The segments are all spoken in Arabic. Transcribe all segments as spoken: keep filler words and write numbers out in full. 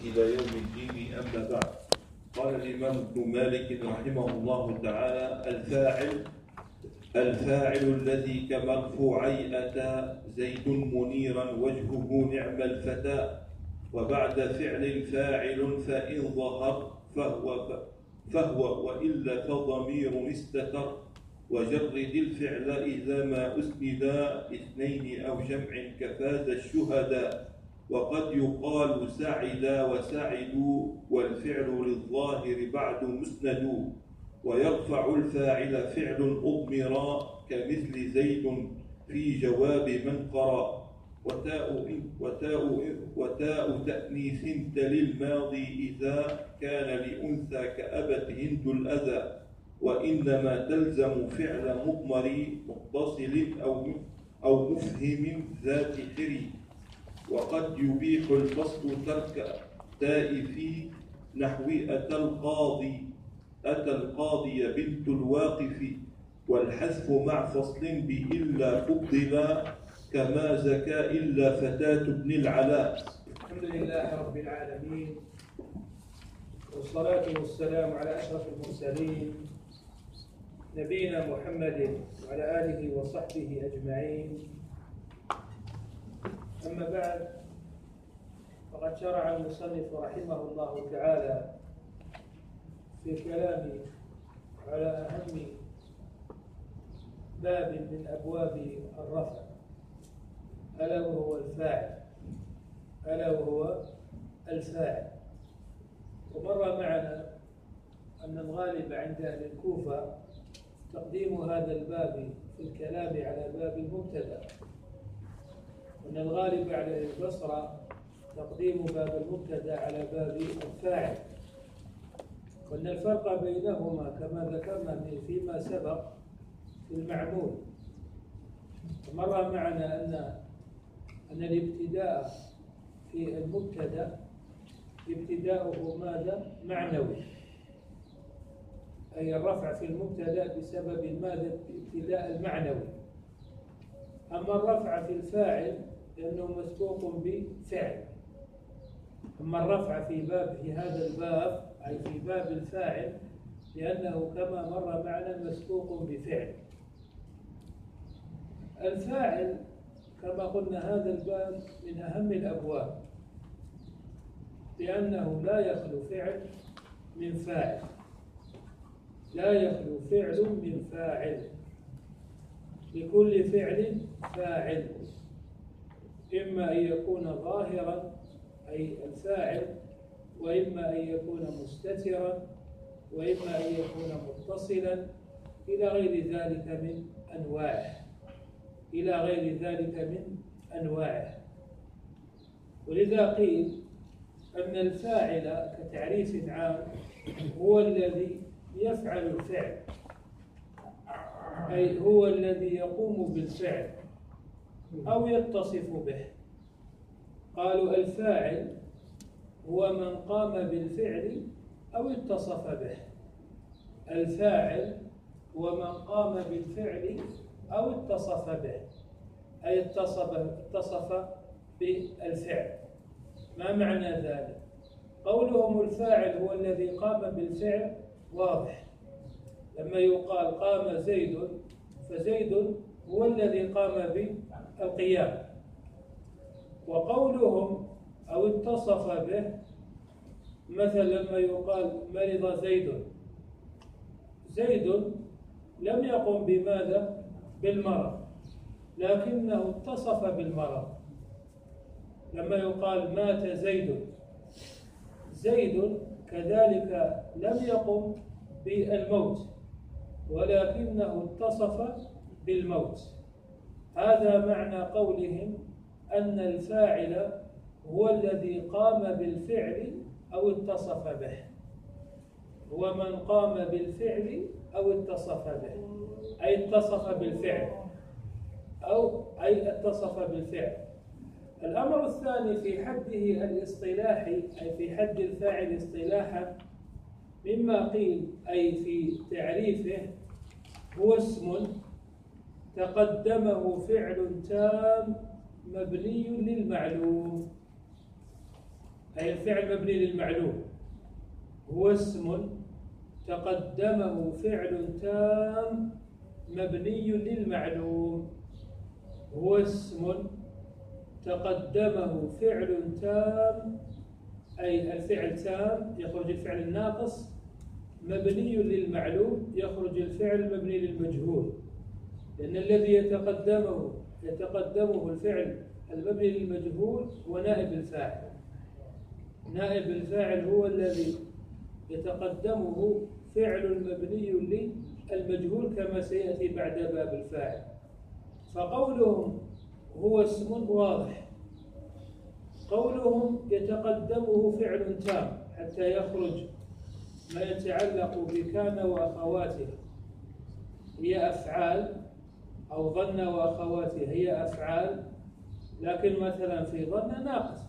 إلى يوم الدين. أما بعد، قال الإمام ابن مالك رحمه الله تعالى: الفاعل الفاعل الذي كمرفوعي أتى زيد منيرا وجهه نعم الفتى، وبعد فعل فاعل فإن ظهر فهو فهو وإلا فضمير استتر، وجرد الفعل إذا ما أسندا اثنين أو جمع كفاز الشهداء، وقد يقال سعدا وسعدوا والفعل للظاهر بعد مسند، ويرفع الفاعل فعل أضمرا كمثل زيد في جواب من قرأ، وتاء وتاء وتاء تأنيث تلي الماضي إذا كان لأنثى كأبت هند الأذى، وإنما تلزم فعل مضمر متصل أو أو مفهم ذات حري، وقد يبيح الفصل ترك تاء في نحو أتى القاضي أتى القاضي بنت الواقف، والحذف مع فصل بإلا فضلا كما زكى إلا فتاة ابن العلاء. الحمد لله رب العالمين، والصلاة والسلام على أشرف المرسلين نبينا محمد وعلى آله وصحبه أجمعين. أما بعد، فقد شرع المصنف رحمه الله تعالى في كلامه على أهم باب من أبواب الرفع، ألا وهو الفاعل ألا وهو الفاعل. ومر معنا أن الغالب عند أهل الكوفة تقديم هذا الباب في الكلام على باب المبتدأ، وأن الغالب على أهل البصرة تقديم باب المبتدأ على باب الفاعل، وأن الفرق بينهما كما ذكرنا فيما سبق في المعمول. ومر معنا أن أن الابتداء في المبتدأ ابتداؤه ماذا؟ معنوي، أي الرفع في المبتدأ بسبب ماذا؟ الابتداء المعنوي. أما الرفع في الفاعل لأنه مسبوق بفعل. أما الرفع في باب في هذا الباب أي في باب الفاعل لأنه كما مر معنا مسبوق بفعل. الفاعل كما قلنا هذا الباب من أهم الأبواب، لأنه لا يخلو فعل من فاعل لا يخلو فعل من فاعل لكل فعل فاعل، إما أن يكون ظاهرا أي الفاعل، وإما أن يكون مستترا، وإما أن يكون متصلا، إلى غير ذلك من أنواعه إلى غير ذلك من أنواعه. ولذا قيل أن الفاعل كتعريف عام هو الذي يفعل الفعل، أي هو الذي يقوم بالفعل أو يتصف به. قالوا الفاعل هو من قام بالفعل أو اتصف به. الفاعل هو من قام بالفعل أو اتصف به، أي اتصف, اتصف بالفعل. ما معنى ذلك؟ قولهم الفاعل هو الذي قام بالفعل واضح، لما يقال قام زيد فزيد هو الذي قام بالقيام. وقولهم أو اتصف به، مثلا لما يقال مرض زيد، زيد لم يقم بماذا؟ بالمرض، لكنه اتصف بالمرض. لما يقال مات زيد، زيد كذلك لم يقم بالموت، ولكنه اتصف بالموت. هذا معنى قولهم أن الفاعل هو الذي قام بالفعل أو اتصف به، هو من قام بالفعل أو اتصف به، أي اتصف بالفعل أو أي اتصف بالفعل. الأمر الثاني في حده الاصطلاحي، أي في حد الفاعل اصطلاحا، مما قيل أي في تعريفه هو اسم تقدمه فعل تام مبني للمعلوم. أي الفعل مبني للمعلوم، هو اسم تقدمه فعل تام مبني للمعلوم. هو اسم تقدمه فعل تام، أي الفعل تام يخرج الفعل الناقص، مبني للمعلوم يخرج الفعل المبني للمجهول، لأن الذي يتقدمه يتقدمه الفعل المبني للمجهول هو نائب الفاعل. نائب الفاعل هو الذي يتقدمه فعل مبني للمجهول كما سيأتي بعد باب الفاعل. فقولهم هو اسم واضح، قولهم يتقدمه فعل تام حتى يخرج ما يتعلق بكان وأخواتها هي أفعال، أو ظن وأخواتها هي أفعال، لكن مثلا في ظن ناقص،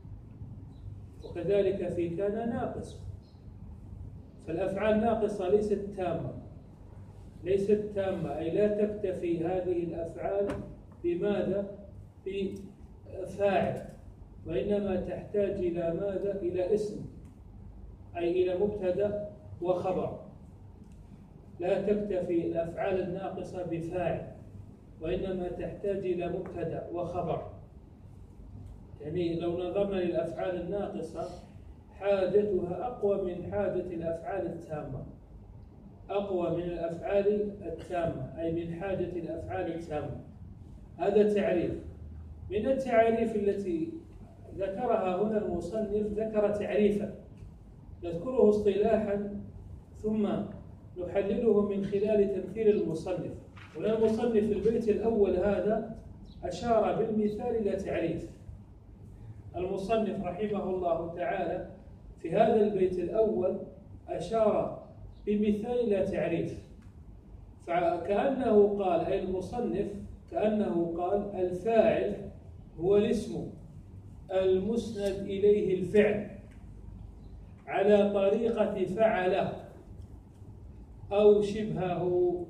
وكذلك في كان ناقص. فالأفعال ناقصة ليست تامة، ليست تامة أي لا تكتفي هذه الأفعال بماذا؟ بفاعل، وإنما تحتاج إلى ماذا؟ إلى اسم، أي إلى مبتدأ وخبر. لا تكتفي الأفعال الناقصة بفاعل، وإنما تحتاج إلى مبتدأ وخبر. يعني لو نظرنا للأفعال الناقصة حاجتها أقوى من حاجة الأفعال التامة، أقوى من الأفعال التامة، أي من حاجة الأفعال التامة. هذا تعريف من التعاريف التي ذكرها هنا المصنف. ذكر تعريفا نذكره اصطلاحا ثم نحلله من خلال تمثيل المصنف. هنا المصنف في البيت الأول هذا أشار بالمثال إلى تعريف. المصنف رحمه الله تعالى في هذا البيت الأول أشار بمثال إلى تعريف، فكأنه قال، أي المصنف كأنه قال الفاعل هو الاسم المسند إليه الفعل على طريقة فعله أو شبهه.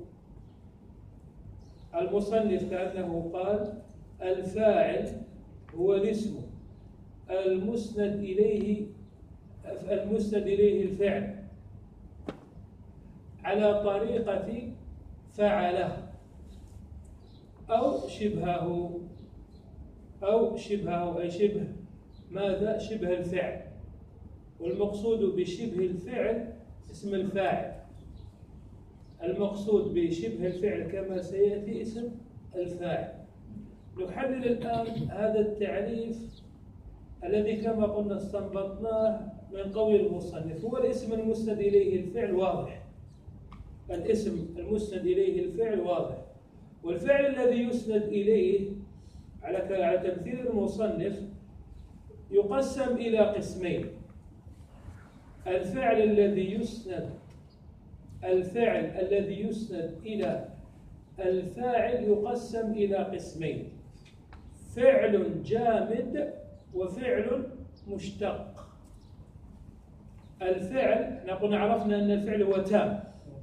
المصنف كأنه قال الفاعل هو الاسم المسند إليه المسند إليه الفعل على طريقة فعله أو شبهه، أو شبهه أي شبه ماذا؟ شبه الفعل. والمقصود بشبه الفعل اسم الفاعل، المقصود بشبه الفعل كما سيأتي اسم الفاعل. نحلل الآن هذا التعريف الذي كما قلنا استنبطناه من قول المصنف. هو الاسم المسند إليه الفعل واضح، الاسم المسند إليه الفعل واضح، والفعل الذي يسند إليه على تمثيل المصنف يقسم إلى قسمين. الفعل الذي يسند الفعل الذي يسند إلى الفاعل يقسم إلى قسمين: فعل جامد وفعل مشتق. الفعل نقول عرفنا أن الفعل هو تام،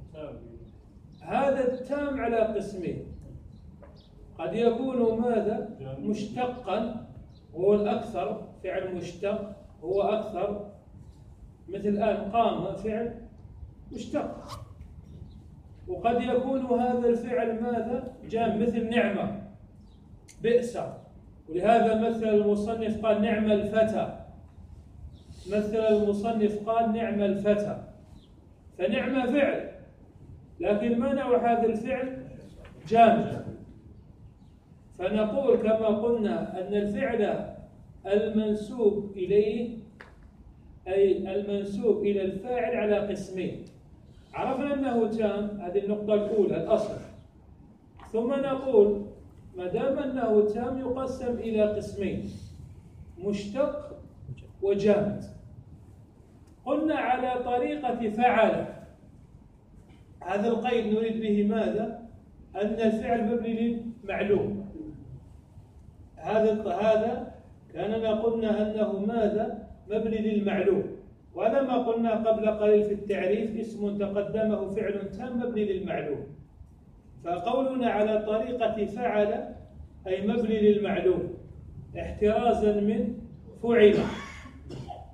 هذا التام على قسمين: قد يكون ماذا؟ مشتقا، هو الأكثر، فعل مشتق هو أكثر، مثل الآن قام فعل مشتق. وقد يكون هذا الفعل ماذا؟ جام، مثل نعمة، بئس، ولهذا مثل المصنف قال نعم الفتى، مثل المصنف قال نعم الفتى، فنعم فعل، لكن ما نوع هذا الفعل؟ جامد. فنقول كما قلنا أن الفعل المنسوب إليه أي المنسوب إلى الفاعل على قسمين. عرفنا أنه تام، هذه النقطة الأولى الأصل. ثم نقول ما دام أنه تام يقسم إلى قسمين: مشتق وجامد. قلنا على طريقة فعل، هذا القيد نريد به ماذا؟ أن الفعل مبني للمعلوم. هذا هذا كأننا قلنا أنه ماذا؟ مبني للمعلوم. وهذا ما قلنا قبل قليل في التعريف: اسم تقدمه فعل تام مبني للمعلوم. فقولنا على طريقة فعل أي مبني للمعلوم احترازا من فعل.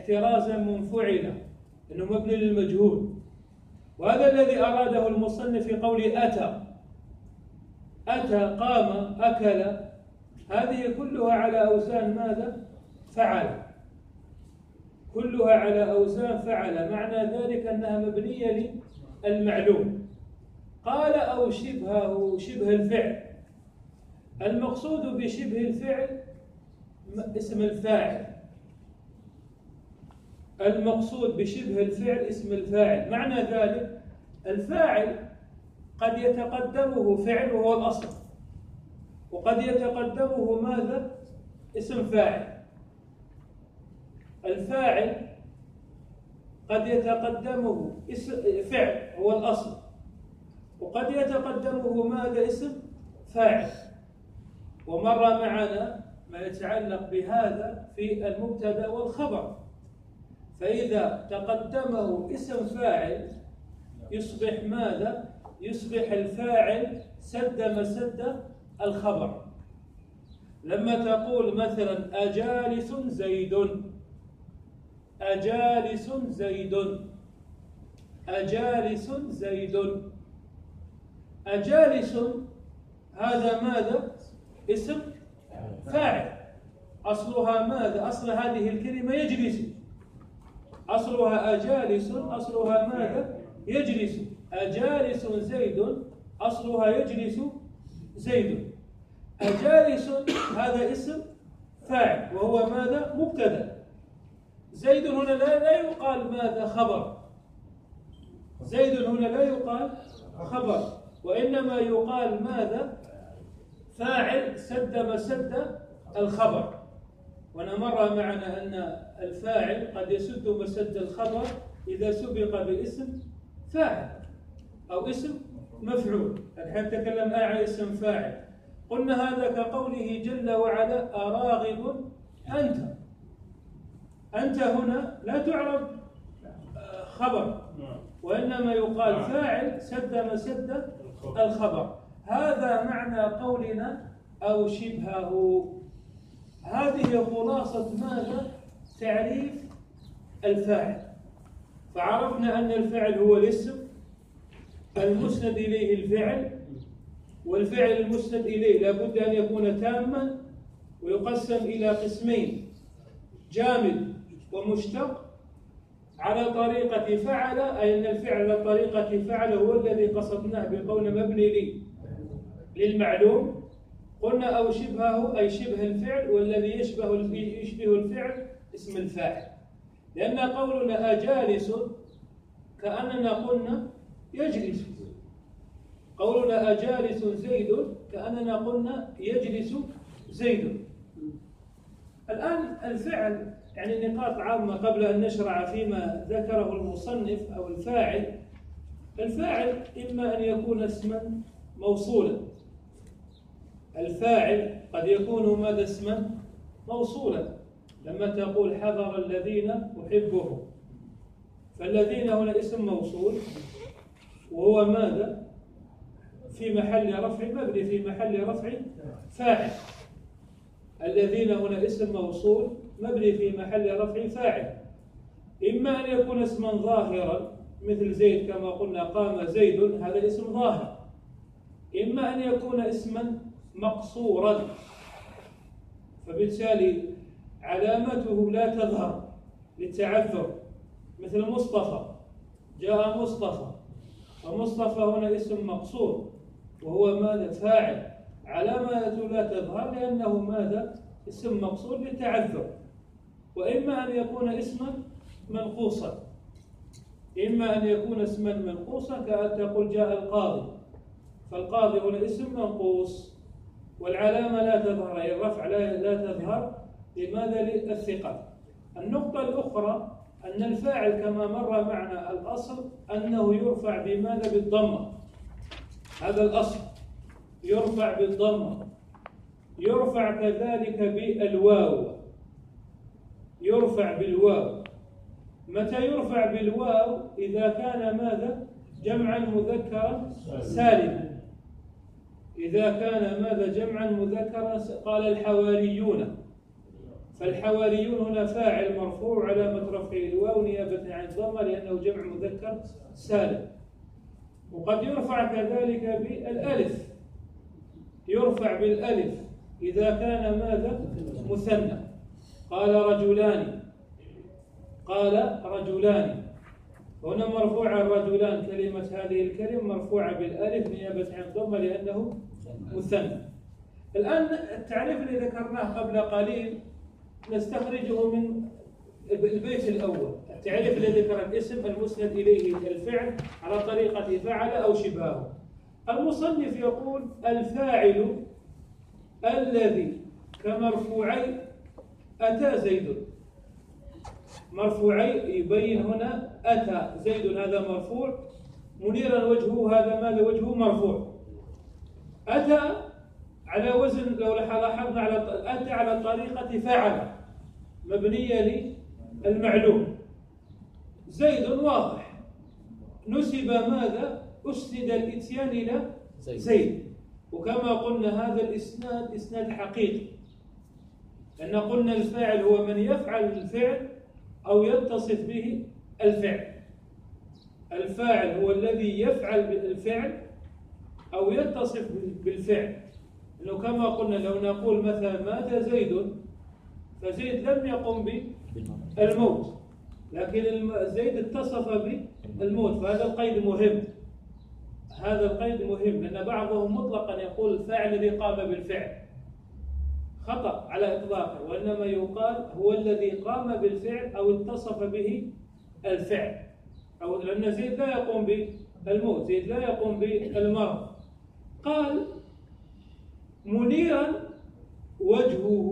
احترازا من فعل، أنه مبني للمجهول. وهذا الذي أراده المصنف في قوله أتى. أتى، قام، أكل، هذه كلها على أوزان ماذا؟ فعل. كلها على أوزان فعل، معنى ذلك أنها مبنية للمعلوم. قال أو شبهه، شبه الفعل. المقصود بشبه الفعل اسم الفاعل. المقصود بشبه الفعل اسم الفاعل، معنى ذلك الفاعل قد يتقدمه فعل وهو الأصل، وقد يتقدمه ماذا؟ اسم فاعل. الفاعل قد يتقدمه اسم فعل هو الأصل، وقد يتقدمه ماذا؟ اسم فاعل. ومر معنا ما يتعلق بهذا في المبتدأ والخبر. فإذا تقدمه اسم فاعل يصبح ماذا؟ يصبح الفاعل سد مسد الخبر. لما تقول مثلا أجالس زيد، أجالس زيد، أجالس زيد، أجالس، هذا ماذا؟ اسم فاعل. أصلها ماذا؟ أصل هذه الكلمة يجلس، أصلها أجالس، أصلها ماذا؟ يجلس. أجالس زيد، أصلها يجلس زيد. أجالس هذا اسم فاعل وهو ماذا؟ مبتدأ. زيد هنا لا, لا يقال ماذا؟ خبر. زيد هنا لا يقال خبر، وإنما يقال ماذا؟ فاعل سد مسد الخبر. ونمر معنا أن الفاعل قد يسد مسد الخبر إذا سبق باسم فاعل أو اسم مفعول. الحين تكلم عن اسم فاعل، قلنا هذا كقوله جل وعلا أراغب أنت. أنت هنا لا تعرب خبر، وإنما يقال فاعل سد مسد الخبر. هذا معنى قولنا أو شبهه. هذه خلاصة ماذا؟ تعريف الفاعل. فعرفنا أن الفاعل هو الاسم المسند إليه الفعل، والفعل المسند إليه لابد أن يكون تاما، ويقسم إلى قسمين: جامد ومشتق. على طريقة فعل، أي أن الفعل على طريقة فعل هو الذي قصدناه بقول مبني لي للمعلوم. قلنا أو شبهه أي شبه الفعل، والذي يشبه يشبه الفعل اسم الفاعل. لأن قولنا أجالس كأننا قلنا يجلس، قولنا أجالس زيد كأننا قلنا يجلس زيد. الآن الفعل يعني نقاط عامة قبل أن نشرع فيما ذكره المصنف أو الفاعل. الفاعل إما أن يكون اسما موصولا. الفاعل قد يكون ماذا؟ اسما موصولا. لما تقول حضر الذين أحبهم، فالذين هنا اسم موصول، وهو ماذا؟ في محل رفع، مبني في محل رفع فاعل. الذين هنا اسم موصول مبني في محل رفع فاعل. إما أن يكون اسما ظاهرا مثل زيد كما قلنا قام زيد، هذا اسم ظاهر. إما أن يكون اسما مقصورا، فبالتالي علامته لا تظهر للتعذر، مثل مصطفى، جاء مصطفى، فمصطفى هنا اسم مقصور وهو ماذا؟ فاعل. علامته لا تظهر لأنه ماذا؟ اسم مقصور للتعذر. وإما أن يكون اسما منقوصا، إما أن يكون اسما منقوصا كأن تقول جاء القاضي، فالقاضي هنا اسم منقوص والعلامة لا تظهر، أي الرفع لا تظهر. لماذا؟ للثقة. النقطة الأخرى أن الفاعل كما مر معنا الأصل أنه يرفع بماذا؟ بالضمة. هذا الأصل يرفع بالضمة. يرفع كذلك بالواو، يرفع بالواو. متى يرفع بالواو؟ إذا كان ماذا؟ جمعا مذكرا سالما. إذا كان ماذا؟ جمعا مذكرا. قال الحواريون، فالحواريون هنا فاعل مرفوع علامة رفعه برفع الواو نيابة عن الضمة لأنه جمع مذكر سالم. وقد يرفع كذلك بالألف، يرفع بالألف إذا كان ماذا؟ مثنى. قال رجلان، قال رجلان، هنا مرفوع الرجلان، كلمة هذه الكلمة مرفوعة بالألف نيابة عن الضمة لأنه مثنى. الآن التعريف اللي ذكرناه قبل قليل نستخرجه من البيت الأول. التعريف الذي ذكر الاسم المسند إليه الفعل على طريقة فعل أو شبهه. المصنف يقول الفاعل الذي كمرفوعي أتى زيد. مرفوعي يبين هنا أتى زيد، هذا مرفوع منيرا وجهه، هذا ماذا؟ وجهه مرفوع. أتى على وزن، لو لاحظنا على أتى على طريقة فعل مبنية للمعلوم. زيد واضح، نسب ماذا؟ أسند الإتيان إلى زيد. وكما قلنا هذا الإسناد إسناد حقيقي، لأن قلنا الفاعل هو من يفعل الفعل أو يتصف به الفعل. الفاعل هو الذي يفعل الفعل أو يتصف بالفعل. إنه كما قلنا لو نقول مثلا مات زيد، فزيد لم يقم بالموت، لكن زيد اتصف بالموت، فهذا القيد مهم. هذا القيد مهم لأن بعضهم مطلقا يقول الفاعل الذي قام بالفعل، خطأ على إطلاقه، وإنما يقال هو الذي قام بالفعل أو اتصف به الفعل. أو لأن زيد لا يقوم بالموت، زيد لا يقوم بالمرض. قال منيرا وجهه،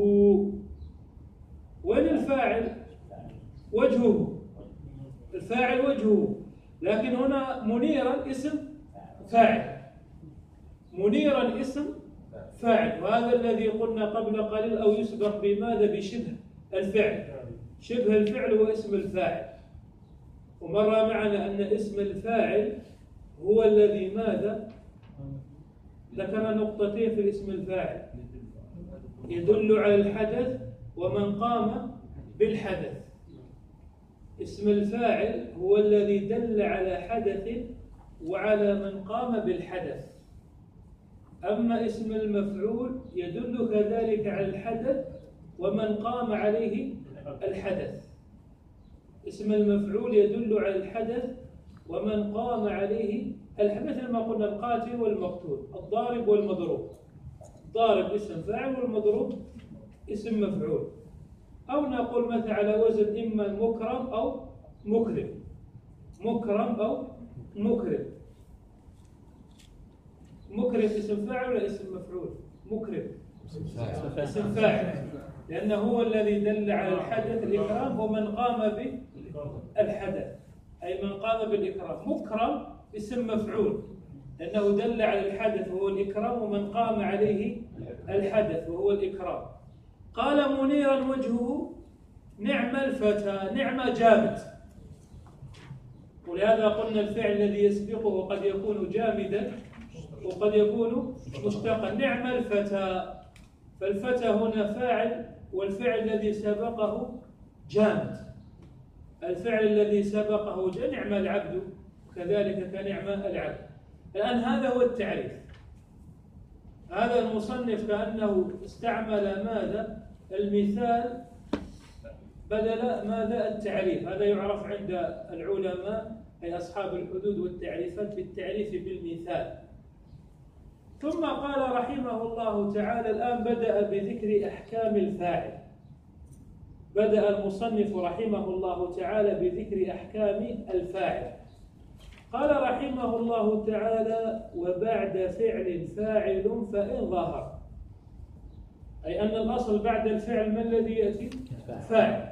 وين الفاعل؟ وجهه، الفاعل وجهه، لكن هنا منيرا اسم فاعل، منيرا اسم فاعل، وهذا الذي قلنا قبل قليل أو يسبق بماذا؟ بشبه الفعل. شبه الفعل هو اسم الفاعل، ومر معنا أن اسم الفاعل هو الذي ماذا؟ ذكر نقطتين في اسم الفاعل، يدل على الحدث ومن قام بالحدث. اسم الفاعل هو الذي دل على حدث وعلى من قام بالحدث. أما اسم المفعول يدل كذلك على الحدث ومن قام عليه الحدث. اسم المفعول يدل على الحدث ومن قام عليه الحدث، مثل ما قلنا القاتل والمقتول، الضارب والمضروب. الضارب اسم فاعل والمضروب اسم مفعول. أو نقول مثلا على وزن إما مكرم أو مكرم، مكرم أو مكرم. مكرم اسم فاعل ولا اسم مفعول؟ مكرم اسم فاعل، لأنه هو الذي دل على الحدث الإكرام ومن قام بالحدث، أي من قام بالإكرام. مكرم اسم مفعول لأنه دل على الحدث وهو الإكرام ومن قام عليه الحدث وهو الإكرام. قال منيرا وجهه نعم الفتى، نعم جامد. ولهذا قلنا الفعل الذي يسبقه قد يكون جامدا وقد يكون مشتقا. نعم الفتى، فالفتى هنا فاعل والفعل الذي سبقه جامد. الفعل الذي سبقه نعم العبد، كذلك كنعم العبد. الآن هذا هو التعريف. هذا المصنف كأنه استعمل ماذا؟ المثال بدل ماذا؟ التعريف. هذا يعرف عند العلماء أي أصحاب الحدود والتعريفات بالتعريف بالمثال. ثم قال رحمه الله تعالى الآن بدأ بذكر أحكام الفاعل. بدأ المصنف رحمه الله تعالى بذكر أحكام الفاعل. قال رحمه الله تعالى وبعد فعل فاعل فإن ظهر، أي أن الأصل بعد الفعل ما الذي يأتي؟ فاعل.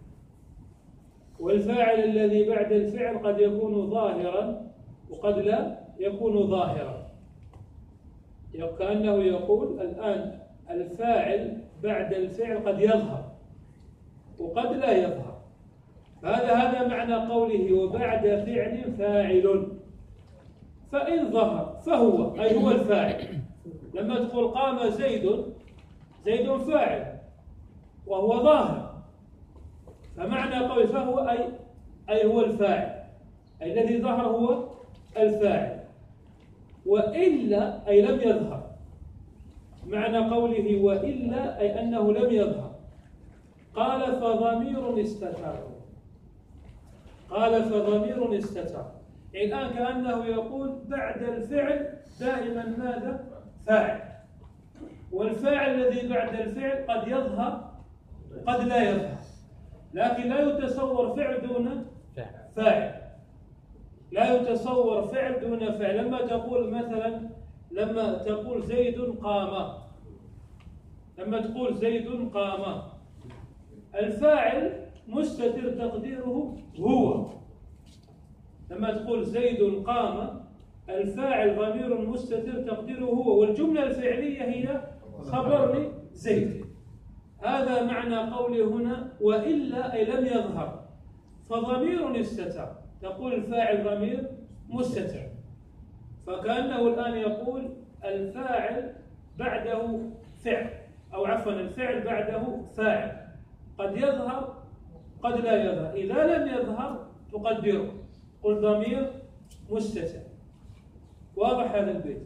والفاعل الذي بعد الفعل قد يكون ظاهرا وقد لا يكون ظاهرا. كأنه يقول الآن الفاعل بعد الفعل قد يظهر وقد لا يظهر. هذا هذا معنى قوله وبعد فعل فاعل. فإن ظهر فهو أي هو الفاعل. لما تقول قام زيد، زيد فاعل وهو ظاهر، فمعنى قول فهو أي أي هو الفاعل، أي الذي ظهر هو الفاعل. وإلا أي لم يظهر. معنى قوله وإلا أي أنه لم يظهر. قال فضمير استتر. قال فضمير استتر. يعني الآن كأنه يقول بعد الفعل دائما ماذا؟ فاعل. والفاعل الذي بعد الفعل قد يظهر قد لا يظهر، لكن لا يتصور فعل دون فاعل. لا يتصور فعل دون فعل. لما تقول مثلا لما تقول زيد قام، لما تقول زيد قام، الفاعل مستتر تقديره هو. لما تقول زيد قام، الفاعل ضمير مستتر تقديره هو، والجملة الفعلية هي خبر زيد. هذا معنى قوله هنا وإلا أي لم يظهر، فضمير استتر. تقول الفاعل ضمير مستتر، فكأنه الآن يقول الفاعل بعده فعل، أو عفوا الفعل بعده فاعل، قد يظهر قد لا يظهر. إذا لم يظهر تقدره قل ضمير مستتر. واضح هذا البيت؟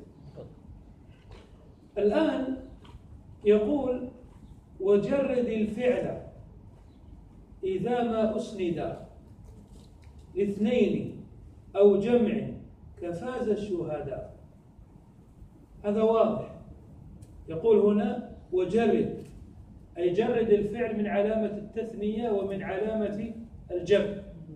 الآن يقول وجرد الفعل إذا ما أسند لاثنين أو جمع كفاز الشهداء. هذا واضح. يقول هنا وجرد، أي جرد الفعل من علامة التثنية ومن علامة الجمع.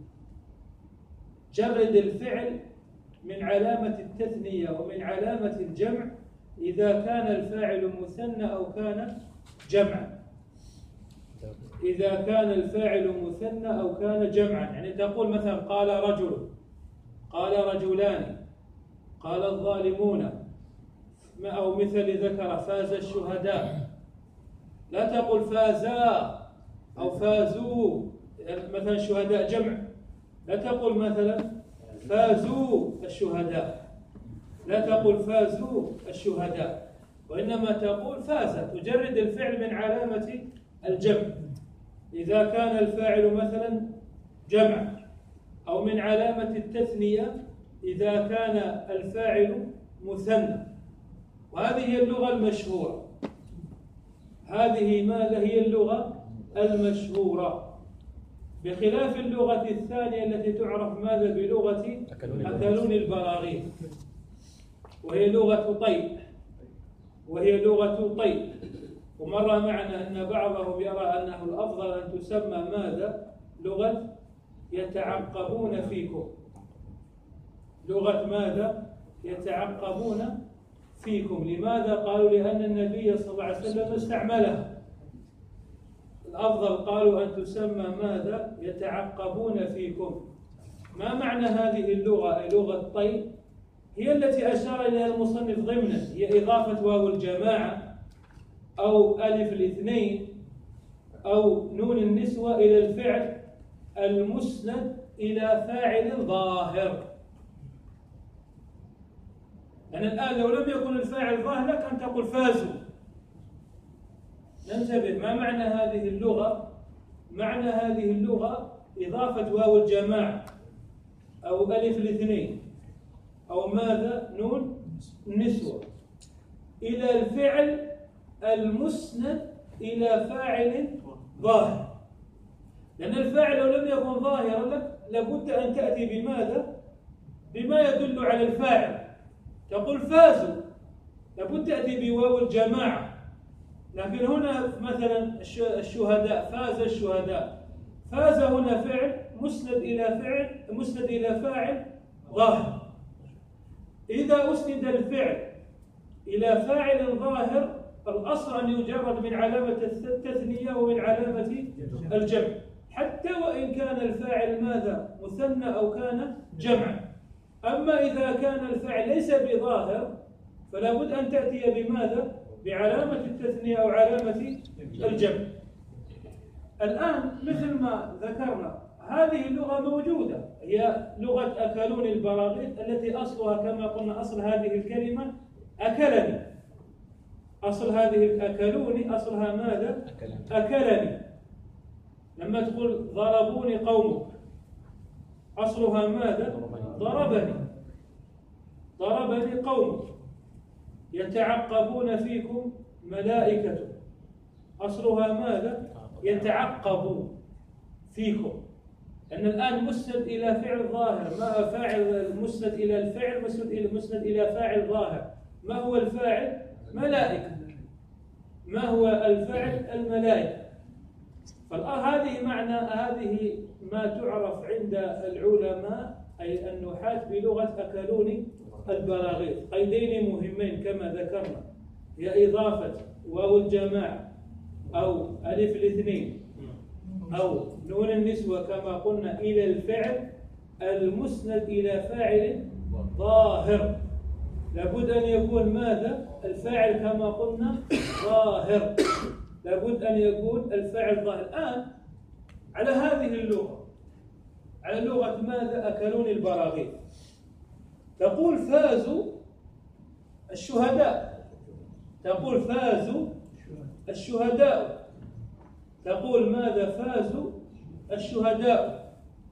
جرد الفعل من علامة التثنية ومن علامة الجمع إذا كان الفاعل مثنى أو كان جمعا. إذا كان الفاعل مثنى أو كان جمعا، يعني تقول مثلا قال رجل، قال رجلان، قال الظالمون، أو مثل ذكر فاز الشهداء. لا تقول فازا أو فازوا، مثلا الشهداء جمع. لا تقول مثلا فازوا الشهداء، لا تقول فازوا الشهداء، وإنما تقول فاز. تجرد الفعل من علامة الجمع إذا كان الفاعل مثلا جمع، أو من علامة التثنية إذا كان الفاعل مثنى. وهذه هي اللغة المشهورة. هذه ماذا هي اللغة المشهورة، بخلاف اللغة الثانية التي تعرف ماذا بلغة أكلون البراغيث، وهي لغة طي، وهي لغة طي. ومر معنا أن بعضهم يرى أنه الأفضل أن تسمى ماذا؟ لغة يتعقبون فيكم. لغة ماذا؟ يتعقبون فيكم. لماذا؟ قالوا لأن النبي صلى الله عليه وسلم استعملها. الأفضل قالوا أن تسمى ماذا؟ يتعقبون فيكم. ما معنى هذه اللغة أي لغة طي؟ هي التي أشار إليها المصنف ضمنا، هي إضافة واو الجماعة أو ألف الاثنين أو نون النسوة إلى الفعل المسند إلى فاعل ظاهر. يعني الآن لو لم يكن الفاعل ظاهر لك أن تقول فازوا. ننتبه، ما معنى هذه اللغة؟ معنى هذه اللغة إضافة واو الجماعة أو ألف الاثنين أو ماذا؟ نون النسوة إلى الفعل المسند إلى فاعل ظاهر. لأن الفاعل لو لم يكن ظاهرا لك لابد أن تأتي بماذا؟ بما يدل على الفاعل. تقول فازوا، لابد تأتي بواو الجماعة. لكن هنا مثلا الشهداء، فاز الشهداء، فاز هنا فعل مسند إلى فعل مسند إلى فاعل ظاهر. إذا أسند الفعل إلى فاعل ظاهر الأصل أن يجرد من علامة التثنية ومن علامة الجمع، حتى وإن كان الفاعل ماذا؟ مثنى أو كان جمعا. أما إذا كان الفاعل ليس بظاهر فلا بد أن تأتي بماذا؟ بعلامة التثنية أو علامة الجمع. الآن مثل ما ذكرنا هذه اللغة موجودة، هي لغة أكلون البراغيث التي أصلها كما قلنا أصل هذه الكلمة أكلني. أصل هذه الأكلوني أصلها ماذا؟ أكلني. لما تقول ضربوني قومك أصلها ماذا؟ ضربني ضربني قومك. يتعقبون فيكم ملائكة أصلها ماذا؟ يتعقب فيكم. أن الآن مسند إلى فعل ظاهر، ما فاعل مسند إلى الفعل، مسند إلى مسند إلى فاعل ظاهر. ما هو الفاعل؟ ملائكة. ما هو الفعل؟ الملائكة. فهذه معنى هذه ما تعرف عند العلماء أي النحاة بلغة أكلوني البراغيث. قيدين مهمين كما ذكرنا، هي إضافة واو الجماعة أو ألف الاثنين أو نون النسوة كما قلنا إلى الفعل المسند إلى فاعل ظاهر. لابد أن يكون ماذا؟ الفاعل كما قلنا ظاهر، لابد أن يكون الفاعل ظاهر. الآن على هذه اللغة، على لغة ماذا؟ أكلوني البراغيث، تقول فازوا الشهداء، تقول فازوا الشهداء، تقول ماذا؟ فازوا الشهداء.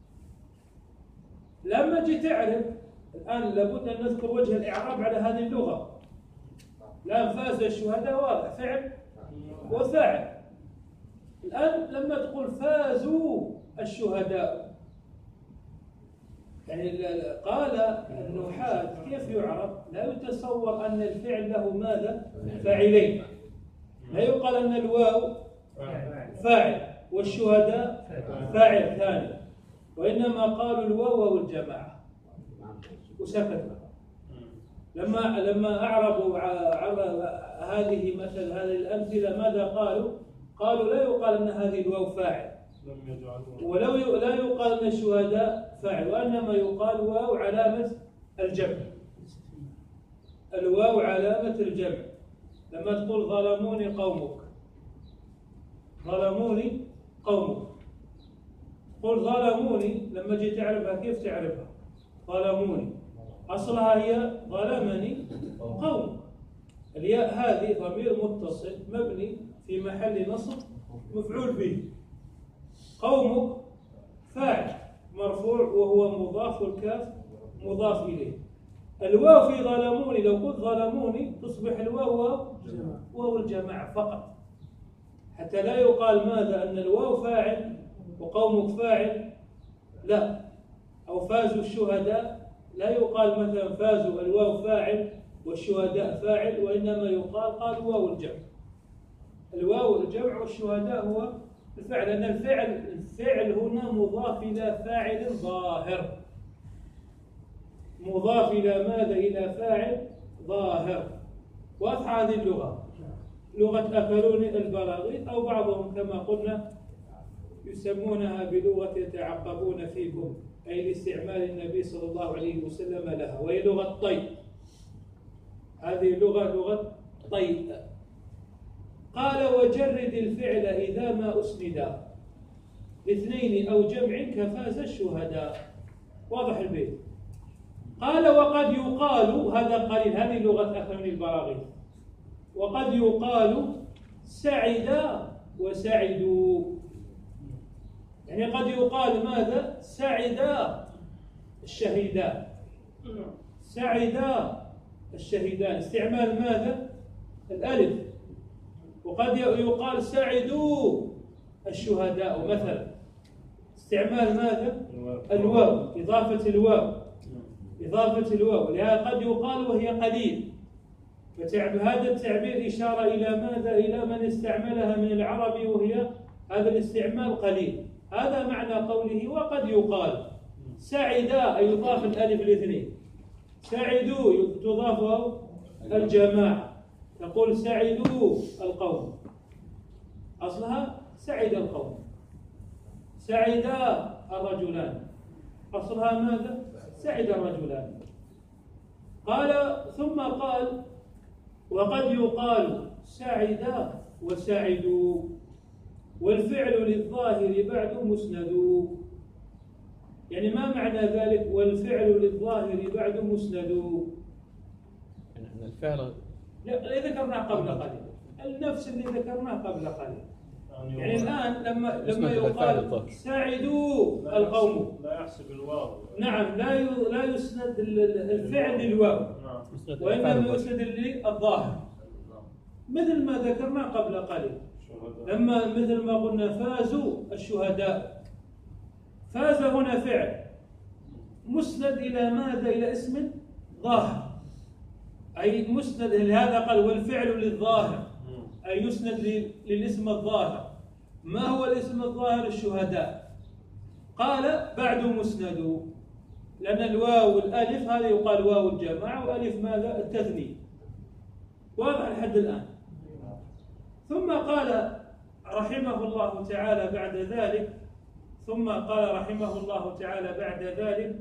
لما جيت تعرف الآن لابد أن نذكر وجه الإعراب على هذه اللغة. الآن فاز الشهداء واضح، فعل وفاعل. الآن لما تقول فازوا الشهداء، يعني قال النحاة كيف يعرب؟ لا يتصور أن الفعل له ماذا؟ فاعلين. لا يقال أن الواو فاعل والشهداء فاعل ثاني، وإنما قالوا الواو والجماعة وسكتوا. لما لما أعربوا هذه مثل هذه الأمثلة ماذا قالوا؟ قالوا لا يقال أن هذه الواو فاعل، ولو لا يقال أن الشهداء فاعل، وإنما يقال واو علامة الجمع. الواو علامة الجمع. لما تقول ظلموني قومك، ظلموني قومك، قل ظلموني لما جيت تعرفها كيف تعرفها؟ ظلموني أصلها هي ظلمني قوم. الياء هذه ضمير متصل مبني في محل نصب مفعول به. قومك فاعل مرفوع وهو مضاف، والكاف مضاف إليه. الواو في ظلموني لو قلت ظلموني تصبح الواو واو الجماعة فقط، حتى لا يقال ماذا؟ أن الواو فاعل وقومك فاعل، لا. أو فازوا الشهداء، لا يقال مثلا فازوا الواو فاعل والشهداء فاعل، وإنما يقال قال واو الجمع. الواو الجمع والشهداء هو الفعل، لأن الفعل الفعل هنا مضاف إلى فاعل ظاهر، مضاف إلى ماذا؟ إلى فاعل ظاهر. واضحة هذه اللغة، لغة أكلوني البراغيث، أو بعضهم كما قلنا يسمونها بلغة يتعقبون فيكم، أي لاستعمال النبي صلى الله عليه وسلم لها، وهي لغة طي. هذه لغة لغة طي. قال وجرد الفعل إذا ما أسند لاثنين أو جمع كفاز الشهداء. واضح البيت. قال وقد يقال، هذا قليل، هذه لغة أكلوني البراغيث. وقد يقال سعد وسعدوا، يعني قد يقال ماذا؟ سعد الشهيدان، سعد الشهيدان، استعمال ماذا؟ الألف. وقد يقال سعدوا الشهداء مثلا، استعمال ماذا؟ الواو، إضافة الواو، إضافة الواو. لهذا قد يقال وهي قليل. فهذا التعبير إشارة إلى ماذا؟ إلى من استعملها من العرب، وهي هذا الاستعمال قليل. هذا معنى قوله وقد يقال. سعدا أي يضاف الألف الاثنين، سعدوا تضاف الجماعة، تقول سعدوا القوم، أصلها سعد القوم، سعدا الرجلان، أصلها ماذا؟ سعد الرجلان. قال ثم قال وقد يقال سعدا وسعدوا، والفعل للظاهر بعد مسند. يعني ما معنى ذلك والفعل للظاهر بعد مسند؟ الفعل لا ذكرناه قبل قليل، النفس اللي ذكرناه قبل قليل. يعني الآن لما لما يقال ساعدوا القوم لا يحسب الواو. نعم، لا لا يسند الفعل للواو، وإنما يسند للظاهر، مثل ما ذكرنا قبل قليل لما مثل ما قلنا فازوا الشهداء. فاز هنا فعل مسند إلى ماذا؟ إلى اسم ظاهر، أي مسند لهذا قال والفعل للظاهر، أي يسند للاسم الظاهر. ما هو الاسم الظاهر؟ الشهداء. قال بعد مسند، لأن الواو والألف هذا يقال واو الجماعة وألف ماذا؟ التثنية. واضح لحد الآن. ثم قال رحمه الله تعالى بعد ذلك ثم قال رحمه الله تعالى بعد ذلك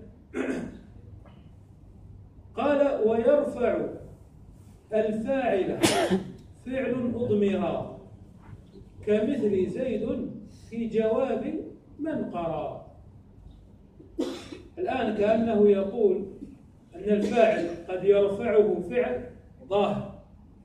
قال ويرفع الفاعل فعل أضمرا كمثل زيد في جواب من قرأ. الآن كأنه يقول أن الفاعل قد يرفعه فعل ظاهر،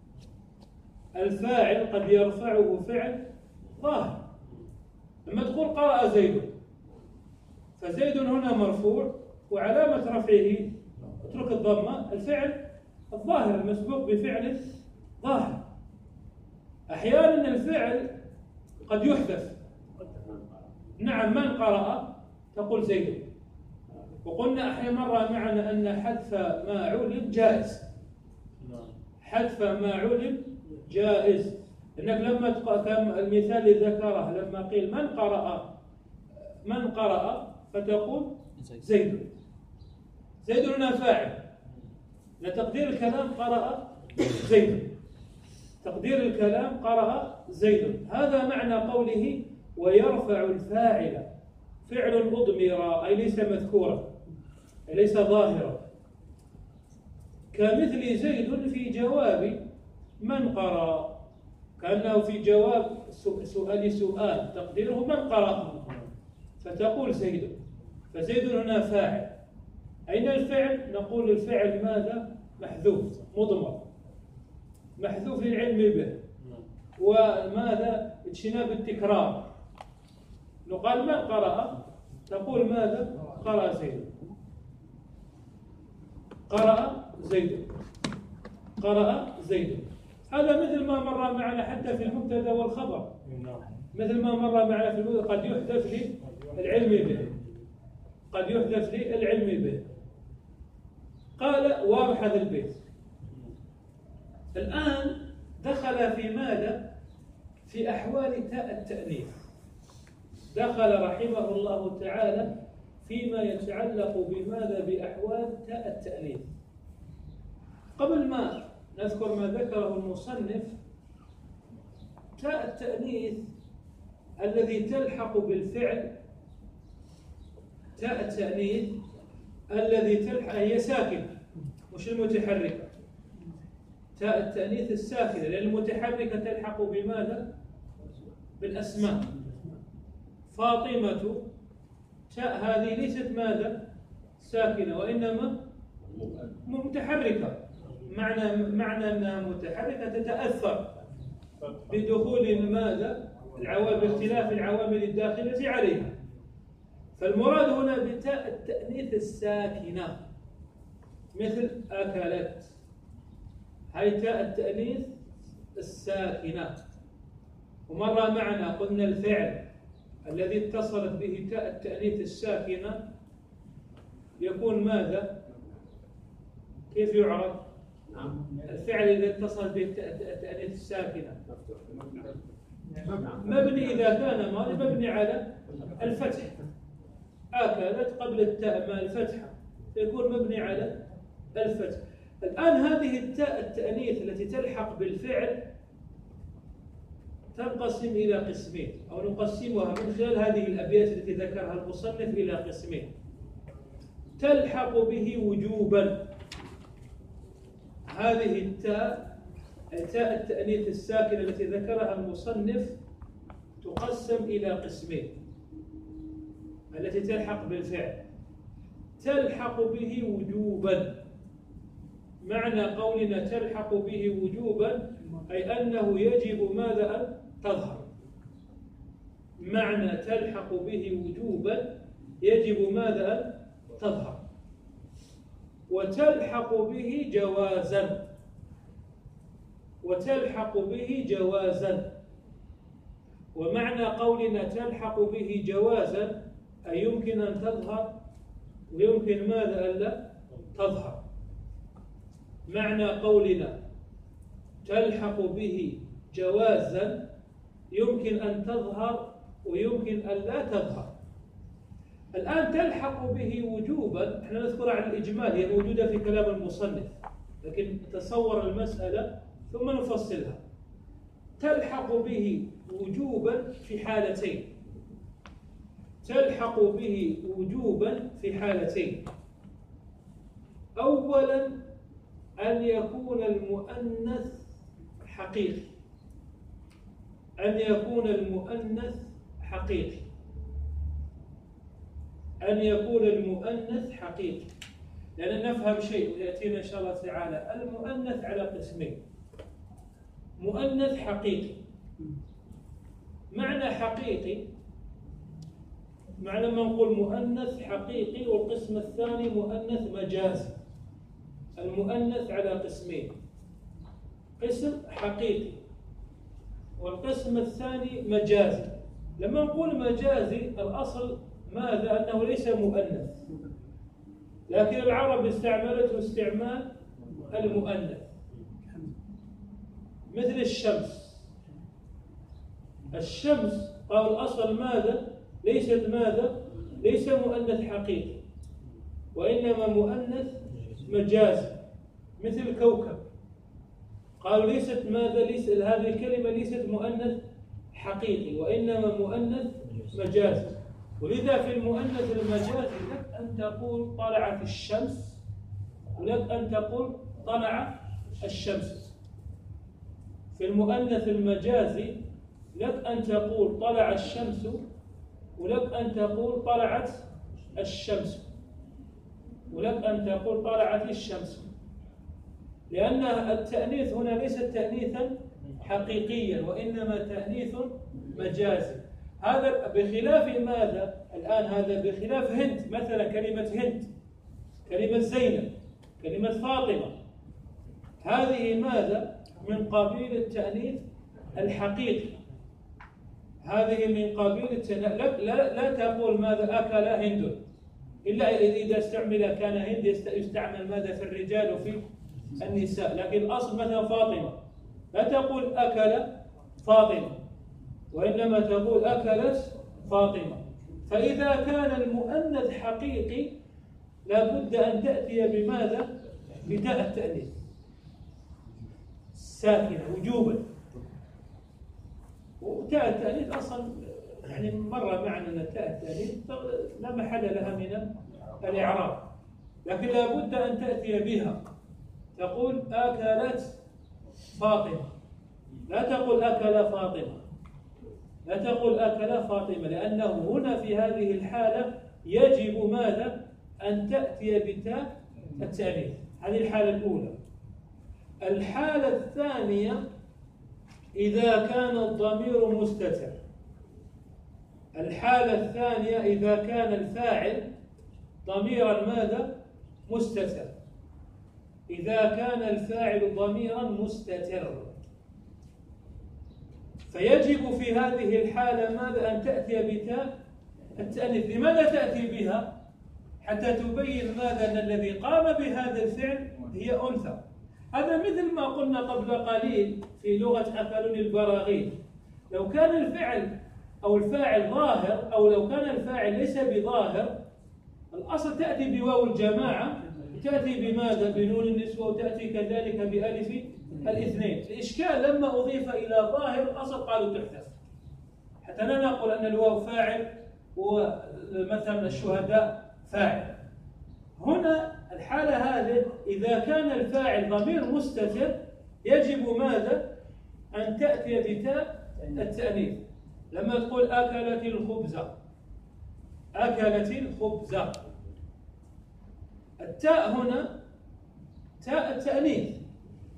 الفاعل قد يرفعه فعل ظاهر. لما تقول قرأ زيد، فزيد هنا مرفوع وعلامة رفعه اترك الضمة الفعل الظاهر المسبوق بفعل ظاهر. أحيانا الفعل قد يحذف. نعم، من قرأ تقول زيد. وقلنا أحيانا مرة معنا أن حذف ما علم جائز، حذف ما علم جائز. إنك لما كان المثال اللي ذكره لما قيل من قرأ من قرأ فتقول زيد. زيد هنا فاعل، لتقدير الكلام قرأ زيد، تقدير الكلام قرأ زيد. هذا معنى قوله ويرفع الفاعل فعل أضمر، أي ليس مذكورا، أي ليس ظاهرا. كمثل زيد في جواب من قرأ، كأنه في جواب سؤال سؤال تقديره من قرأ، فتقول زيد. فزيد هنا فاعل. أين الفعل؟ نقول الفعل ماذا؟ محذوف مضمر، محذوف للعلم به، وماذا؟ اجتناب التكرار. نقال من قرأ تقول ماذا؟ قرأ زيد، قرأ زيد، قرأ زيد. هذا مثل ما مر معنا حتى في المبتدا والخبر، مثل ما مر معنا في المبتدا قد يحذف للعلم به، قد يحذف للعلم به. قال واضح هذا البيت. الآن دخل في ماذا؟ في أحوال تاء التأنيث. دخل رحمه الله تعالى فيما يتعلق بماذا؟ بأحوال تاء التأنيث. قبل ما نذكر ما ذكره المصنف، تاء التأنيث الذي تلحق بالفعل، تاء التأنيث الذي تلحق هي ساكنة مش المتحركة، تاء التأنيث الساكنة، لأن المتحركة تلحق بماذا؟ بالأسماء. فاطمة تاء هذه ليست ماذا؟ ساكنة، وإنما متحركة. معنى معنى أنها متحركة تتأثر بدخول ماذا؟ العوامل، باختلاف العوامل الداخلة عليها. فالمراد هنا بتاء التأنيث الساكنة مثل أكلت، هاي تاء التأنيث الساكنة. ومر معنا قلنا الفعل الذي اتصلت به تاء التأنيث الساكنة يكون ماذا؟ كيف يعرف؟ الفعل الذي اتصل به التأنيث الساكنة مبني إذا كان ماضي مبني على الفتح. أكلت قبل التاء مع الفتحة فيكون مبني على الفتح. الآن هذه التاء التأنيث التي تلحق بالفعل تنقسم إلى قسمين، أو نقسمها من خلال هذه الأبيات التي ذكرها المصنف إلى قسمين. تلحق به وجوبا، هذه التاء تاء التأنيث الساكنة التي ذكرها المصنف تقسم إلى قسمين. التي تلحق بالفعل تلحق به وجوبا، معنى قولنا تلحق به وجوبا أي أنه يجب ماذا؟ أن تظهر. معنى تلحق به وجوبا يجب ماذا أن تظهر، وتلحق به جوازا، وتلحق به جوازا. ومعنى قولنا تلحق به جوازا أي يمكن أن تظهر ويمكن ماذا ألا تظهر. معنى قولنا تلحق به جوازا يمكن أن تظهر ويمكن أن لا تظهر. الآن تلحق به وجوبا، احنا نذكر عن الإجمال، هي موجودة في كلام المصنف، لكن تصور المسألة ثم نفصلها. تلحق به وجوبا في حالتين، تلحق به وجوبا في حالتين. أولا أن يكون المؤنث حقيقي، أن يكون المؤنث حقيقي، أن يكون المؤنث حقيقي. لأن نفهم شيء ويأتينا إن شاء الله تعالى. المؤنث على قسمين: مؤنث حقيقي. معنى حقيقي، معنى ما نقول مؤنث حقيقي، والقسم الثاني مؤنث مجازي. المؤنث على قسمين: قسم حقيقي والقسم الثاني مجازي. لما نقول مجازي الأصل ماذا؟ أنه ليس مؤنث، لكن العرب استعملته استعمال المؤنث، مثل الشمس. الشمس قال الأصل ماذا؟ ليست ماذا؟ ليس مؤنث حقيقي وإنما مؤنث مجازي. مثل الكوكب قالوا ليست ماذا؟ ليس هذه الكلمة ليست مؤنث حقيقي وإنما مؤنث مجازي. ولذا في المؤنث المجازي لك أن تقول طلعت الشمس، ولك أن تقول طلع الشمس. في المؤنث المجازي لك أن تقول طلع الشمس، ولك أن تقول طلعت الشمس، ولك أن تقول طلعت الشمس، لأن التأنيث هنا ليس تأنيثا حقيقيا وإنما تأنيث مجازي. هذا بخلاف ماذا؟ الآن هذا بخلاف هند مثلا، كلمة هند، كلمة زينب، كلمة فاطمة، هذه ماذا؟ من قبيل التأنيث الحقيقي. هذه من قبيل التأنيث. لا, لا, لا تقول ماذا أكل هند، إلا إذا استعمل كان هند يستعمل ماذا في الرجال وفي النساء، لكن الأصل مثلا فاطمة، لا تقول أكل فاطمة وإنما تقول أكلت فاطمة. فإذا كان المؤنث حقيقي لابد أن تأتي بماذا؟ بتاء التأنيث ساكنة وجوبا. وتاء التأنيث أصلا يعني مرة معنا أن تاء التأنيث لا محل لها من الإعراب، لكن لابد أن تأتي بها. تقول أكلت فاطمة، لا تقول أكل فاطمة، لا تقول أكل فاطمة، لأنه هنا في هذه الحالة يجب ماذا؟ أن تأتي بتاء التأنيث. هذه الحالة الأولى. الحالة الثانية إذا كان الضمير مستتر. الحالة الثانية إذا كان الفاعل ضميرا ماذا؟ مستتر. إذا كان الفاعل ضميرا مستتر فيجب في هذه الحالة ماذا؟ أن تأتي بتاء التأنيث. لماذا تأتي بها؟ حتى تبين ماذا؟ أن الذي قام بهذا الفعل هي أنثى. هذا مثل ما قلنا قبل قليل في لغة أكلون البراغيث. لو كان الفعل أو الفاعل ظاهر، أو لو كان الفاعل ليس بظاهر، الأصل تأتي بواو الجماعة، تأتي بماذا؟ بنون النسوة، وتأتي كذلك بألف الاثنين. الإشكال لما أضيف إلى ظاهر الأصل قالوا تحذف، حتى لا نقول أن الواو فاعل ومثلا الشهداء فاعل. هنا الحالة هذه إذا كان الفاعل ضمير مستتر يجب ماذا؟ أن تأتي بتاء التأنيث. لما تقول أكلت الخبزة، أكلت الخبزة، التاء هنا تاء التأنيث،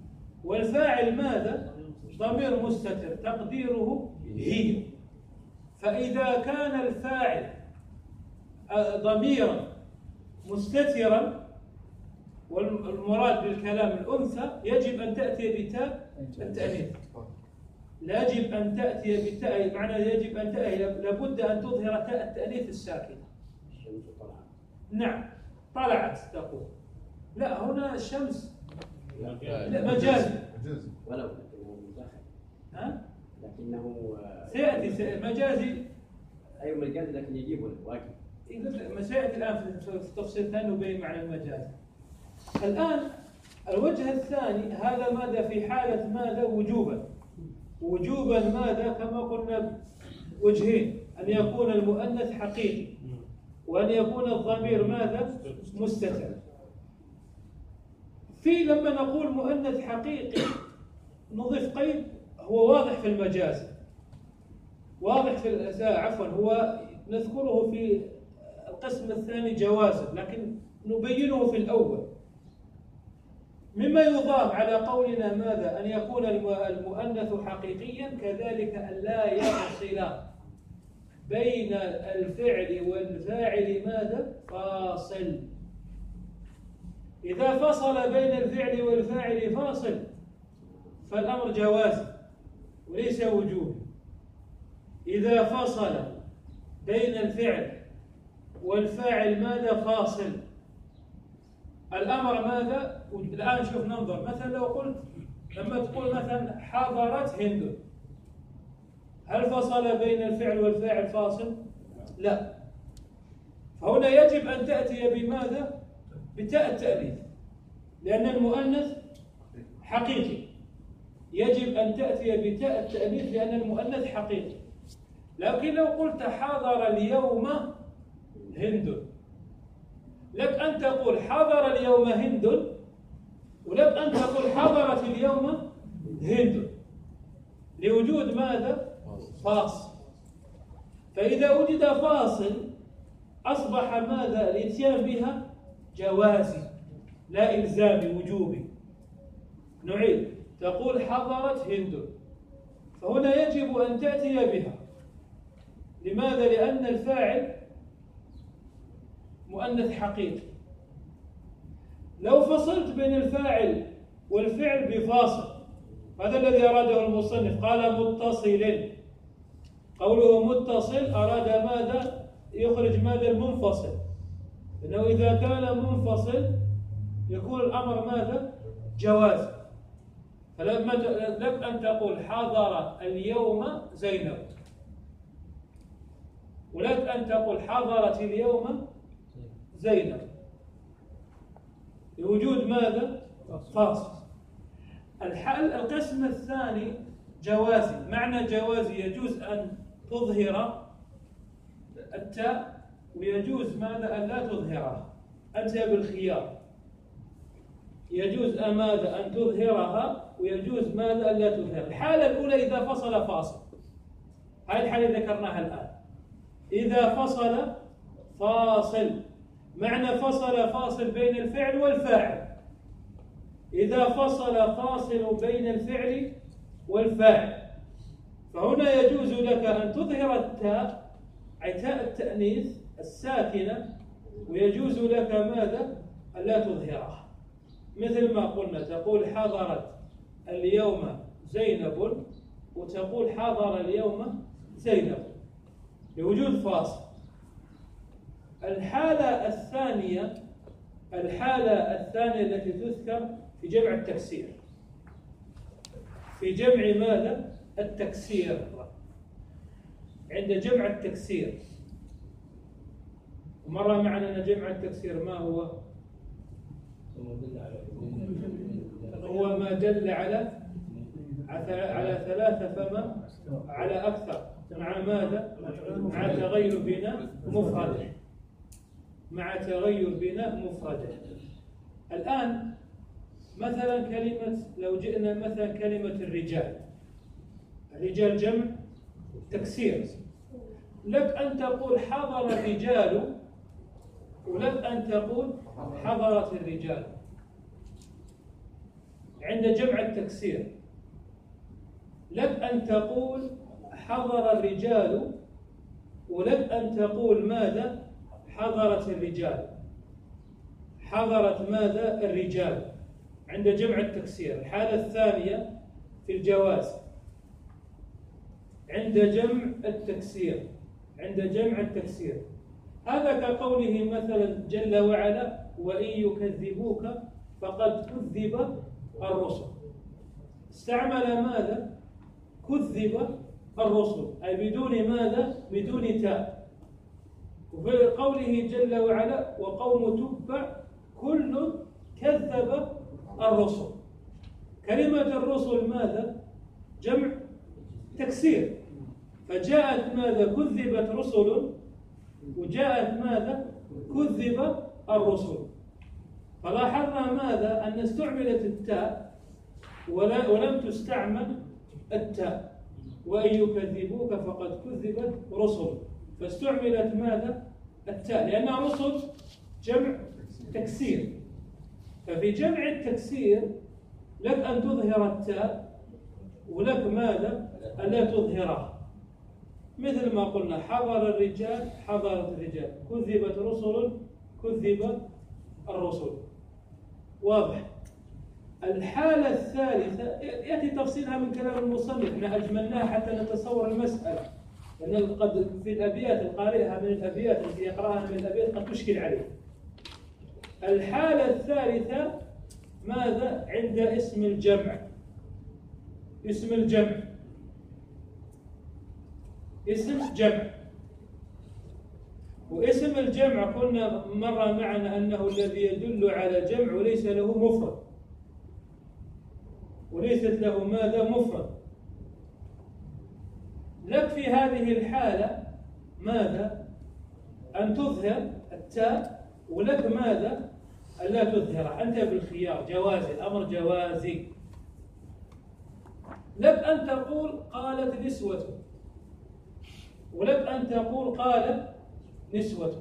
والفاعل ماذا؟ ضمير مستتر تقديره هي. فإذا كان الفاعل ضميرا مستترا والمراد بالكلام الأنثى يجب أن تأتي بتاء التأنيث. لا يجب أن تأتي بتاء، معنى يجب أن تأتي لابد أن تظهر تاء التأنيث الساكنة. نعم طلعت تقول. لا هنا الشمس لا مجازي ولو لكنه مدخل. ها؟ لكنه سيأتي مجازي. أيوة مجازي لكن يجيب الواجب. ما سيأتي الآن في التفصيل ثاني وبين معنى المجاز. الآن الوجه الثاني هذا ماذا في حالة ماذا وجوبا. وجوبا ماذا كما قلنا وجهين، أن يكون المؤنث حقيقي وأن يكون الضمير ماذا مستتر. في لما نقول مؤنث حقيقي نضيف قيد هو واضح في المجاز، واضح في عفوا هو نذكره في القسم الثاني جوازا لكن نبينه في الأول. مما يضاف على قولنا ماذا أن يكون المؤنث حقيقيا كذلك أن لا يفصل بين الفعل والفاعل ماذا فاصل. إذا فصل بين الفعل والفاعل فاصل فالأمر جوازي وليس وجوبي. إذا فصل بين الفعل والفاعل ماذا فاصل الأمر ماذا. الآن شوف ننظر مثلا لو قلت لما تقول مثلا حضرت هند، هل فصل بين الفعل والفاعل فاصل؟ لا. فهنا يجب أن تأتي بماذا؟ بتاء التأنيث لأن المؤنث حقيقي. يجب أن تأتي بتاء التأنيث لأن المؤنث حقيقي. لكن لو قلت حضر اليوم هند لك أن تقول حضر اليوم هند ولك أن تقول حضرت اليوم هند لوجود ماذا؟ فاصل. فإذا وجد فاصل أصبح ماذا؟ الإتيان بها جوازي لا إلزامي وجوبي. نعيد تقول حضرت هند فهنا يجب أن تأتي بها. لماذا؟ لأن الفاعل مؤنث حقيقي. لو فصلت بين الفاعل والفعل بفاصل هذا الذي أراده المصنف قال متصل. قوله متصل أراد ماذا؟ يخرج ماذا؟ المنفصل. لأنه إذا كان منفصل يكون الأمر ماذا؟ جواز. فلما لك أن تقول حضر اليوم زينب ولك أن تقول حضرت اليوم زينب لوجود ماذا؟ فاصل. الحل القسم الثاني جوازي. معنى جوازي يجوز أن تظهر التاء ويجوز ماذا؟ أن لا تظهرها. أنت بالخيار. يجوز ماذا؟ أن تظهرها ويجوز ماذا؟ أن لا تظهرها. الحالة الأولى إذا فصل فاصل. هذه الحالة ذكرناها الآن. إذا فصل فاصل معنى فصل فاصل بين الفعل والفاعل. إذا فصل فاصل بين الفعل والفاعل فهنا يجوز لك أن تظهر التاء أي تاء التأنيث الساكنة ويجوز لك ماذا؟ أن لا تظهرها. مثل ما قلنا تقول حضرت اليوم زينب وتقول حضر اليوم زينب لوجود فاصل. الحالة الثانية الحالة الثانية التي تذكر في جمع التكسير. في جمع ماذا؟ التكسير. عند جمع التكسير مرة معنا أن جمع التكسير ما هو؟ هو ما دل على على ثلاثة فما على أكثر مع ماذا؟ مع تغير بناء مفرد. مع تغير بناء مفرد. الآن مثلا كلمة لو جئنا مثلا كلمة الرجال. الرجال جمع تكسير. لك أن تقول حضر الرجال ولك أن تقول حضرت الرجال عند جمع التكسير. لك أن تقول حضر الرجال ولك أن تقول ماذا؟ حضرت الرجال. حضرت ماذا؟ الرجال عند جمع التكسير. الحالة الثانية في الجواز عند جمع التكسير، عند جمع التكسير هذا كقوله مثلا جل وعلا: وإن يكذبوك فقد كذب الرسل. استعمل ماذا؟ كذب الرسل، أي بدون ماذا؟ بدون تاء. وفي قوله جل وعلا: وقوم تبع كل كذب الرسل. كلمة الرسل ماذا؟ جمع تكسير، فجاءت ماذا؟ كذبت رسل، وجاءت ماذا؟ كذب الرسل. فلاحظنا ماذا؟ أن استعملت التاء ولم تستعمل التاء. وإن يكذبوك فقد كذبت رسل، فاستعملت ماذا؟ التاء، لأن رسل جمع تكسير. ففي جمع التكسير لك أن تظهر التاء، ولك ماذا؟ ألا تظهرها. مثل ما قلنا: حضر الرجال، حضرت الرجال، كذبت رسل، كذب الرسل. واضح؟ الحالة الثالثة يأتي تفصيلها من كلام المصنف، احنا أجملناها حتى نتصور المسألة، لأن قد في الأبيات القارئها من الأبيات التي يقرأها من الأبيات قد تشكل عليه. الحالة الثالثة ماذا؟ عند اسم الجمع. اسم الجمع اسم جمع، واسم الجمع قلنا مر معنا أنه الذي يدل على جمع وليس له مفرد، وليست له ماذا؟ مفرد. لك في هذه الحالة ماذا؟ أن تظهر التاء، ولك ماذا؟ ألا تظهر. أنت بالخيار، جوازي، الأمر جوازي. لك أن تقول قالت نسوة، ولك أن تقول قالت نسوة،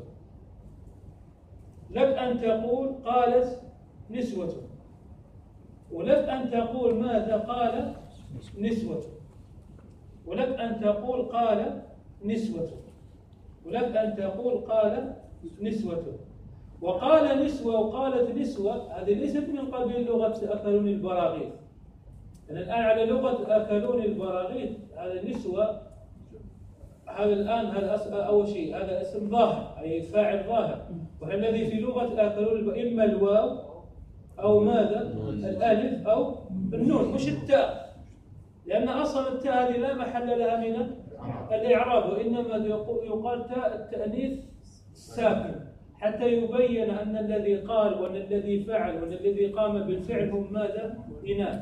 لك أن تقول قالت نسوة، ولك أن تقول ماذا؟ قال نسوة، ولك أن تقول قال نسوة، ولك أن تقول قال نسوة. وقال نسوة وقالت نسوة هذه ليست من قبيل لغة أكلون البراغيث. يعني الآن على لغة أكلون البراغيث هذا نسوة، هذا الآن هذا أول شيء هذا اسم ظاهر، أي فاعل ظاهر، والذي في لغة أكلون إما الواو أو ماذا؟ الألف أو النون، مش التاء، لأن أصلا التاء هذه لا محل لها من الإعراب، وإنما يقال تاء التأنيث الساكن حتى يبين أن الذي قال وأن الذي فعل وأن الذي قام بالفعل هم ماذا؟ إناث.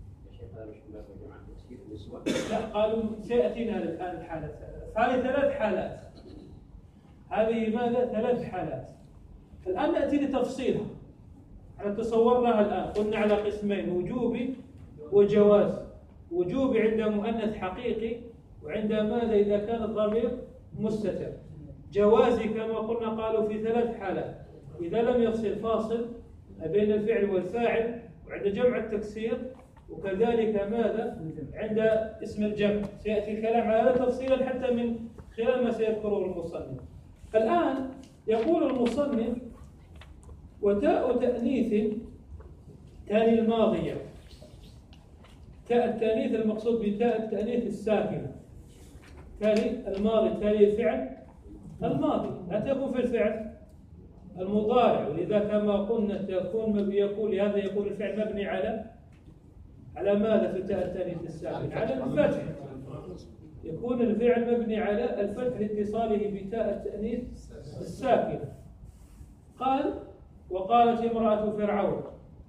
لا، قالوا سيأتينا الآن الحالة الثالثة. هذه ثلاث حالات، هذه ماذا؟ ثلاث حالات. الآن نأتي لتفصيلها. احنا تصورناها الآن، قلنا على قسمين: وجوبي وجواز. وجوبي عند مؤنث حقيقي، وعند ماذا؟ إذا كان الضمير مستتر. جوازي كما قلنا قالوا في ثلاث حالات: إذا لم يفصل فاصل بين الفعل والفاعل، وعند جمع التكسير، وكذلك ماذا؟ عند اسم الجمع. سيأتي الكلام على هذا تفصيلا حتى من خلال ما سيذكره المصنف. الآن يقول المصنف: وتاء تأنيث تالي الماضية. تاء التأنيث المقصود بتاء التأنيث الساكنة، تالي الماضي، تالي الفعل الماضي، لا تكون في الفعل المضارع. ولذا كما قلنا تكون يقول هذا يقول الفعل مبني على على ماذا في تاء التأنيث الساكن؟ على الفتح. يكون الفعل مبني على الفتح لاتصاله بتاء التأنيث الساكنة. قال: وقالت امرأة فرعون.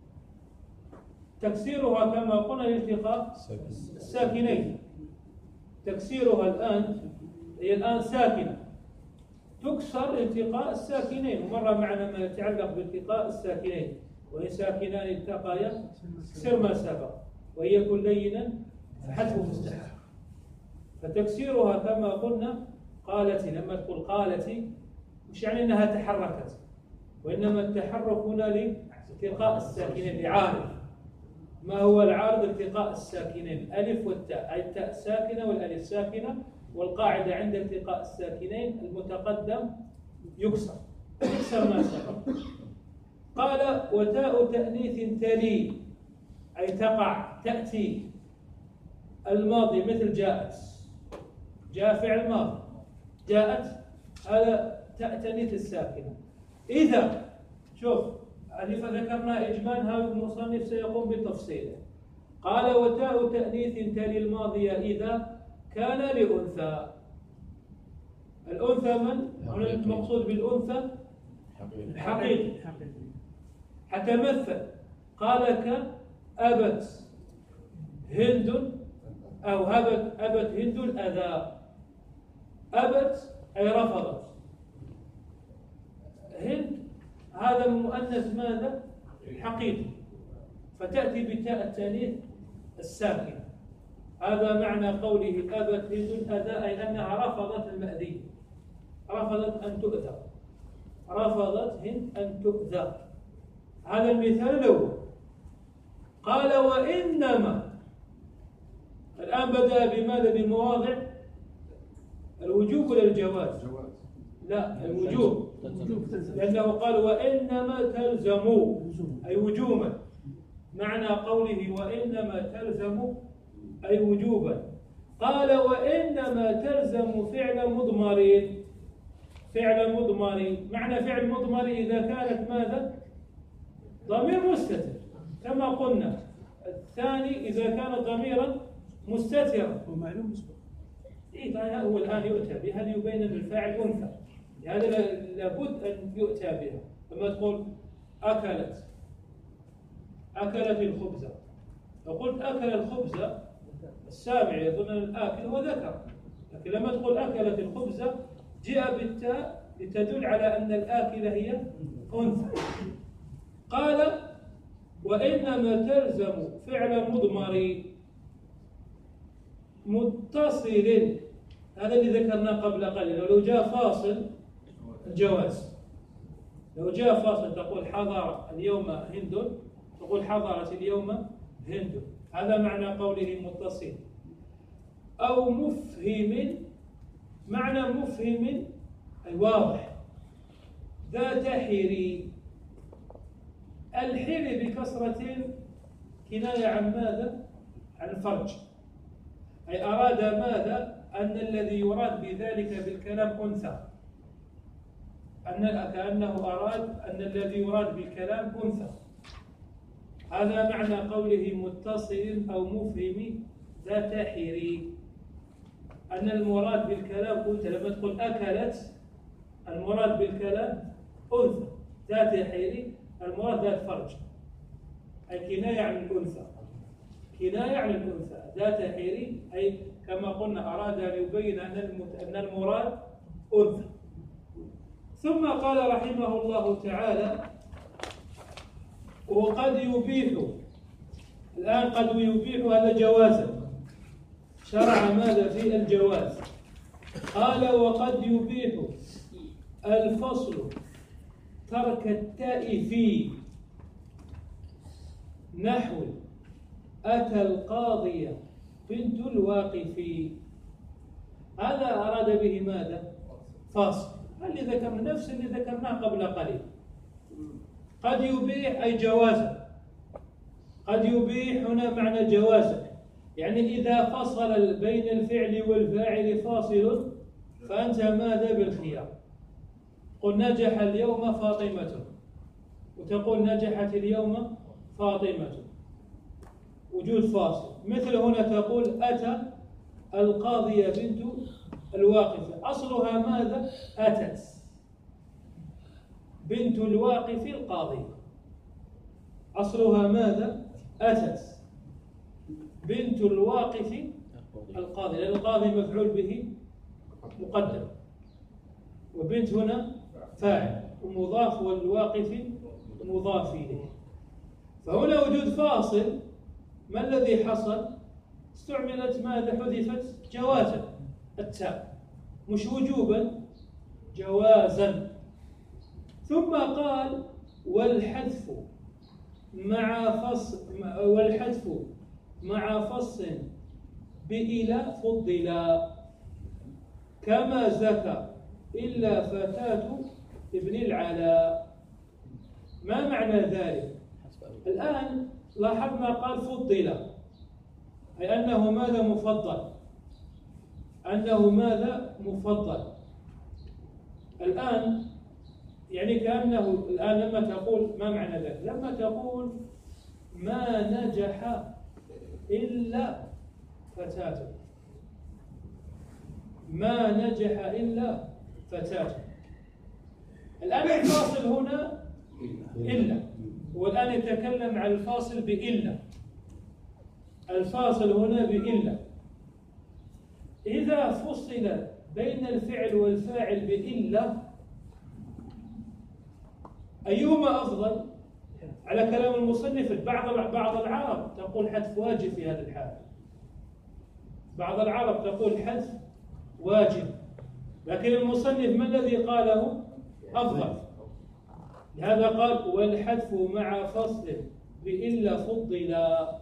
تكسيرها كما قلنا الالتقاء الساكنين. تكسيرها الآن هي الآن ساكنة، تكسر التقاء الساكنين، ومر معنا ما يتعلق بالتقاء الساكنين: وإن ساكنان التقيا كسر ما سبق، وإن يكن لينا فحذفه مستحب. فتكسيرها كما قلنا قالتي. لما تقول قالتي مش يعني أنها تحركت، وإنما التحرك هنا لالتقاء الساكنين، لعارض. ما هو العارض؟ التقاء الساكنين، الألف والتاء، أي التاء ساكنة والألف ساكنة، والقاعدة عند التقاء الساكنين المتقدم يكسر يكسر ما سبق. قال وتاء تأنيث تلي أي تقع تأتي الماضي مثل جاءت، جاء فعل ماضي، جاءت هذا تاء تأنيث الساكنة. إذا شوف هذه فذكرنا إجمال، هذا المصنف سيقوم بتفصيله. قال وتاء تأنيث تلي الماضي إذا كان لأنثى. الأنثى من؟ هنا المقصود بالأنثى حقيقي. حتى مثل قال كأبت هند أو هبت أبت هند الأذى. أبت أي رفضت. هند هذا المؤنث ماذا؟ حقيقي، فتأتي بتاء التأنيث الساكنة. هذا معنى قوله أبت هند الأذى، أي أنها رفضت المأذي، رفضت أن تؤذى، رفضت هند أن تؤذى. هذا المثال الأول. قال وإنما، الآن بدأ بماذا؟ بمواضع الوجوب ولا الجواز؟ لا الوجوب، لأنه قال وإنما تلزم أي وجوبا، معنى قوله وإنما تلزم أي وجوبا. قال وإنما تلزم فعل مضمر. فعل مضمر، معنى فعل مضمر إذا كانت ماذا؟ ضمير مستتر كما قلنا. الثاني إذا كان ضميرا مستترا ومعلوم مسبق. إيه هو الآن يؤتى بها ليبين أن الفاعل أنثى، لهذا لابد أن يؤتى بها. لما تقول أكلت أكلت الخبزة، لو قلت أكل الخبزة السامع يظن أن الآكل هو ذكر، لكن لما تقول أكلت الخبزة جاء بالتاء لتدل على أن الآكلة هي أنثى. قال وإنما تلزم فعل مضمر متصل، هذا اللي ذكرناه قبل قليل. لو جاء فاصل الجواز، لو جاء فاصل تقول حضر اليوم هند، تقول حضرت اليوم هند. هذا معنى قوله متصل. أو مفهم، معنى مفهم أي واضح. ذات حري، الحري بكسرة كناية عن ماذا؟ عن فرج، أي أراد ماذا؟ أن الذي يراد بذلك بالكلام أنثى، أن كأنه أراد أن الذي يراد بالكلام أنثى. هذا معنى قوله متصل أو مفهم ذات حري، أن المراد بالكلام أنثى. لما تقول أكلت المراد بالكلام أنثى، ذات حري المراد ذات فرج، أي كناية عن الأنثى، كناية عن الأنثى. ذات حري أي كما قلنا أراد أن يبين أن المراد أنثى. ثم قال رحمه الله تعالى وقد يبيح، الآن قد يبيح هذا جوازا، شرع ماذا في الجواز. قال وقد يبيح الفصل ترك التاء في نحو أتى القاضية بنت الواقف. هذا أراد به ماذا؟ فاصل. اللي ذكرنا نفس اللي ذكرناه قبل قليل. قد يبيح أي جوازا، قد يبيح هنا معنى جوازا، يعني إذا فصل بين الفعل والفاعل فاصل فأنت ماذا؟ بالخيار. قل نجح اليوم فاطمة، وتقول نجحت اليوم فاطمة، وجود فاصل. مثل هنا تقول أتى القاضية بنت الواقفة، أصلها ماذا؟ أتت بنت الواقف القاضي، أصلها ماذا؟ أتت بنت الواقف القاضي، لأن القاضي مفعول به مقدم، وبنت هنا فاعل ومضاف، والواقف مضاف إليه. فهنا وجود فاصل، ما الذي حصل؟ استعملت ماذا؟ حذفت جوازا التاء، مش وجوبا، جوازا. ثم قال والحذف مع فصل، والحذف مع فصل بإلى فضلا. كما زكى إلا فتاة ابن العلاء. ما معنى ذلك؟ الآن لاحظنا قال فضل، أي أنه ماذا مفضل، أنه ماذا مفضل. الآن يعني كأنه الآن لما تقول ما معنى ذلك؟ لما تقول ما نجح إلا فتاة، ما نجح إلا فتاة. الآن الفاصل هنا إلا، والآن يتكلم عن الفاصل بإلا، الفاصل هنا بإلا. إذا فصل بين الفعل والفاعل بإلا أيهما أفضل؟ على كلام المصنف بعض بعض العرب تقول حذف واجب في هذه الحالة، بعض العرب تقول حذف واجب، لكن المصنف ما الذي قاله أفضل؟ لهذا قال والحذف مع فصل بإلا فضل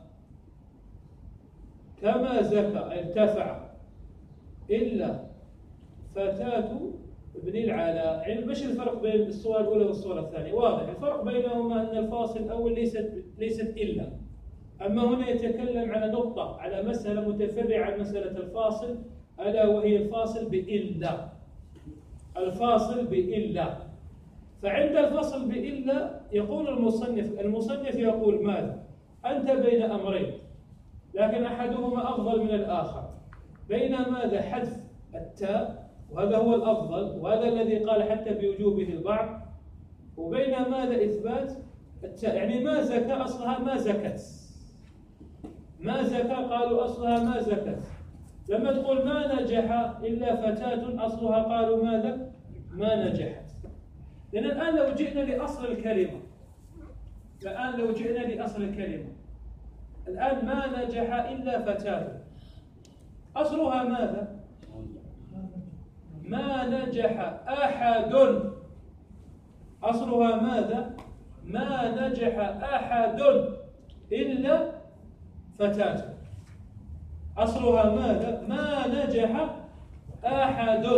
كما زكى ارتفع إلا فتاة ابن العلاء. يعني مش الفرق بين الصورة الأولى والصورة الثانية؟ واضح الفرق بينهما أن الفاصل الأول ليست ليست إلا، أما هنا يتكلم على نقطة، على مسألة متفرعة عن مسألة الفاصل، ألا وهي الفاصل بإلا، الفاصل بإلا. فعند الفصل بإلا يقول المصنف المصنف يقول ماذا؟ أنت بين أمرين، لكن أحدهما أفضل من الآخر، بين ماذا؟ حذف التاء، وهذا هو الأفضل وهذا الذي قال حتى بوجوبه البعض، وبين ماذا؟ إثبات التاء. يعني ما زكى أصلها ما زكت، ما زكى قالوا أصلها ما زكت. لما تقول ما نجح إلا فتاة أصلها قالوا ماذا؟ ما نجحت. لأن الآن لو جئنا لأصل الكلمة، الآن لو جئنا لأصل الكلمة الآن ما نجح إلا فتاة أصلها ماذا؟ ما نجح أحد أصلها ماذا؟ ما نجح أحد إلا فتاة أصلها ماذا؟ ما نجح أحد.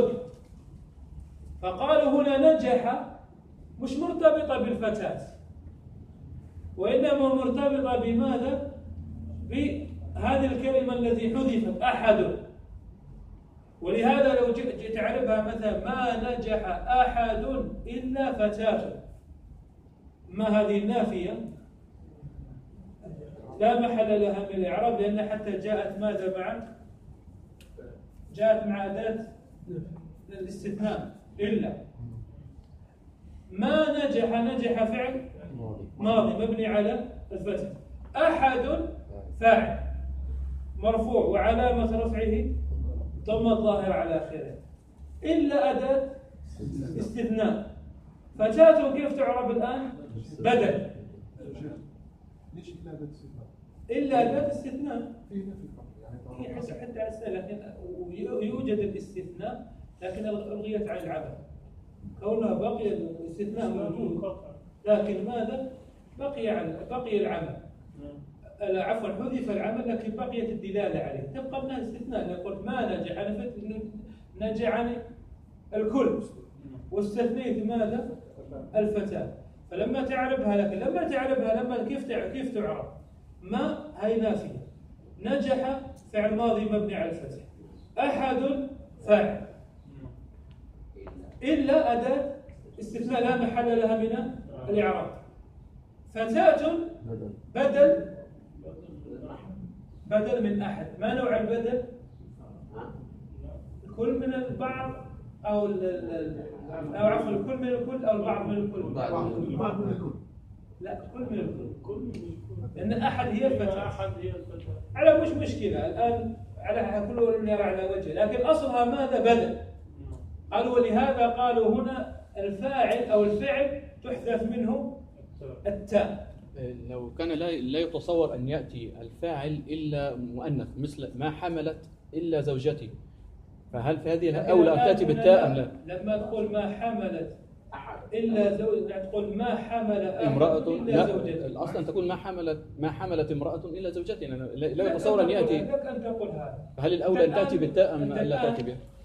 فقالوا هنا نجح مش مرتبطة بالفتاة، وإنما مرتبطة بماذا؟ بهذه الكلمة التي حذفت أحد. ولهذا لو جئت تعرفها مثلا ما نجح أحد إلا فتاة، ما هذه النافية لا محل لها من الإعراب، لأن حتى جاءت ماذا مع؟ جاءت مع أداة الاستثناء إلا. ما نجح نجح فعل ماضي مبني على الفتح، أحد فاعل مرفوع وعلامة رفعه ضم الظاهر على آخره، إلا أداة استثناء. فتاة كيف تعرب الآن؟ بدل. إلا أداة استثناء هي حتى أسأل، لكن يوجد الاستثناء لكن ألغيت عن العمل، كونها بقي الاستثناء موجود لكن ماذا؟ بقي بقي العمل، عفوا حذف العمل لكن بقيت الدلالة عليه، تبقى منها استثناء. قلت ما نجح نجح الكل واستثنيت ماذا؟ الفتاة. فلما تعرفها، لكن لما تعرفها لما كيف كيف تعرف؟ ما هي نافية، نجح فعل ماضي مبني على الفتح، أحد فاعل، إلا أداة استثناء لا محل لها من الإعراب. فتاة بدل بدل من أحد. ما نوع البدل؟ الكل من البعض أو أو عفوا الكل من الكل أو البعض من الكل؟ البعض من الكل. لا الكل من الكل، لأن أحد هي الفتاة، أحد هي الفتاة. على مش مشكلة الآن، على كل يرى على وجه، لكن أصلها ماذا؟ بدل. قالوا ولهذا قالوا هنا الفاعل أو الفعل تحذف منه التاء. لو كان لا لا يتصور أن يأتي الفاعل إلا مؤنث مثل ما حملت إلا زوجتي، فهل في هذه الأولى أن تأتي بالتاء أم لا؟ لما تقول ما حملت إلا زوجتي تقول ما حمل امرأة إلا زوجتي. الأصل أن تقول ما حملت ما حملت امرأة إلا زوجتي، لا يتصور أن يأتي. لك أن تقول هذا. فهل الأولى أن تأتي بالتاء أم لا تأتي بها؟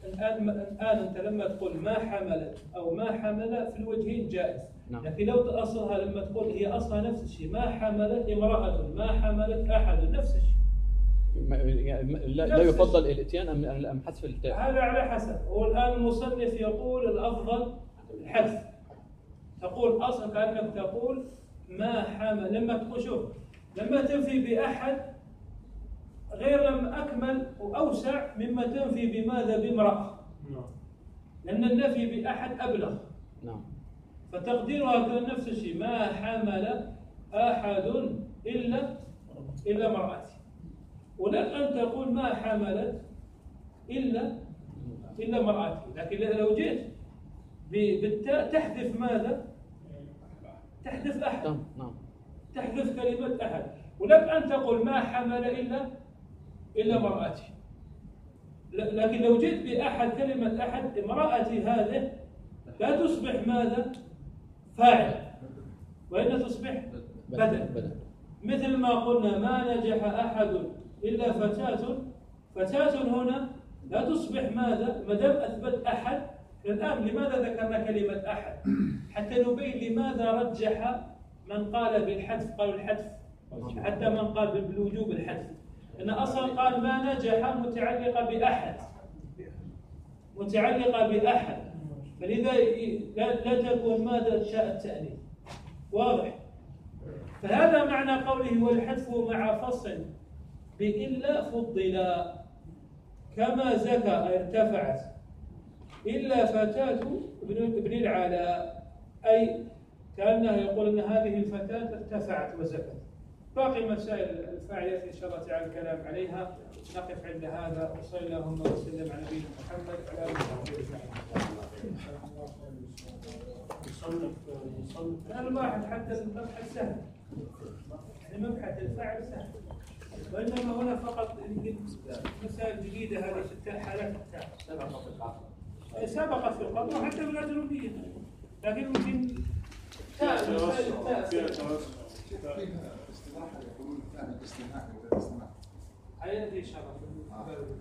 الآن الآن أنت لما تقول ما حملت أو ما حمل في الوجهين جائز. نعم. لكن لو أصلها لما تقول هي أصلها نفس الشيء، ما حملت امرأة ما حملت أحد، نفس الشيء. ما- يعني لا لا يفضل الاتيان ام ام حذف التاء؟ هذا على حسب. هو الآن المصنف يقول الأفضل الحذف. تقول أصلا كأنك تقول ما حمل، لما تقول شوف لما تنفي بأحد غير لما أكمل وأوسع مما تنفي بماذا بامرأة، لأن النفي بأحد أبلغ. نعم. فتقديرها كان نفس الشيء، ما حمل أحد إلا إلا امرأتي. ولك أن تقول ما حملت إلا إلا امرأتي، لكن لو جئت بالتاء تحذف ماذا؟ تحذف أحد. نعم. نعم. تحذف كلمة أحد. ولك أن تقول ما حمل إلا إلا امرأتي. لكن لو جئت بأحد كلمة أحد، امرأتي هذه لا تصبح ماذا؟ فاعل، وإنها تصبح بدل. مثل ما قلنا ما نجح أحد إلا فتاة، فتاة هنا لا تصبح ماذا؟ ما دام أثبت أحد. الآن لماذا ذكرنا كلمة أحد؟ حتى نبين لماذا رجح من قال بالحذف، قالوا الحذف، حتى من قال بالوجوب الحذف. إن أصلا قال ما نجح متعلقة بأحد، متعلقة بأحد، فلذا لا, لا تكون ماذا تاء التأنيث. واضح؟ فهذا معنى قوله والحذف مع فصل بإلا فضلا كما زكى أي ارتفعت إلا فتاة ابن العلاء، أي كأنه يقول أن هذه الفتاة ارتفعت وزكت. باقي مسائل الفاعليات إن شاء الله تعالى الكلام عليها. نقف عند هذا، وصلى اللهم وسلم على نبينا محمد وعلى آله وصحبه أجمعين. الواحد حتى المبحث سهل، يعني مبحث الفاعل سهل، وإنما هنا فقط مسائل جديدة. هذه ست حالات التاء سبقت في القبر وحتى في الأجنبية، لكن ممكن تاء مسائل التاء اصطلاحا يقولون الثاني الاستثناء والاستثناء. هذه إن شاء الله.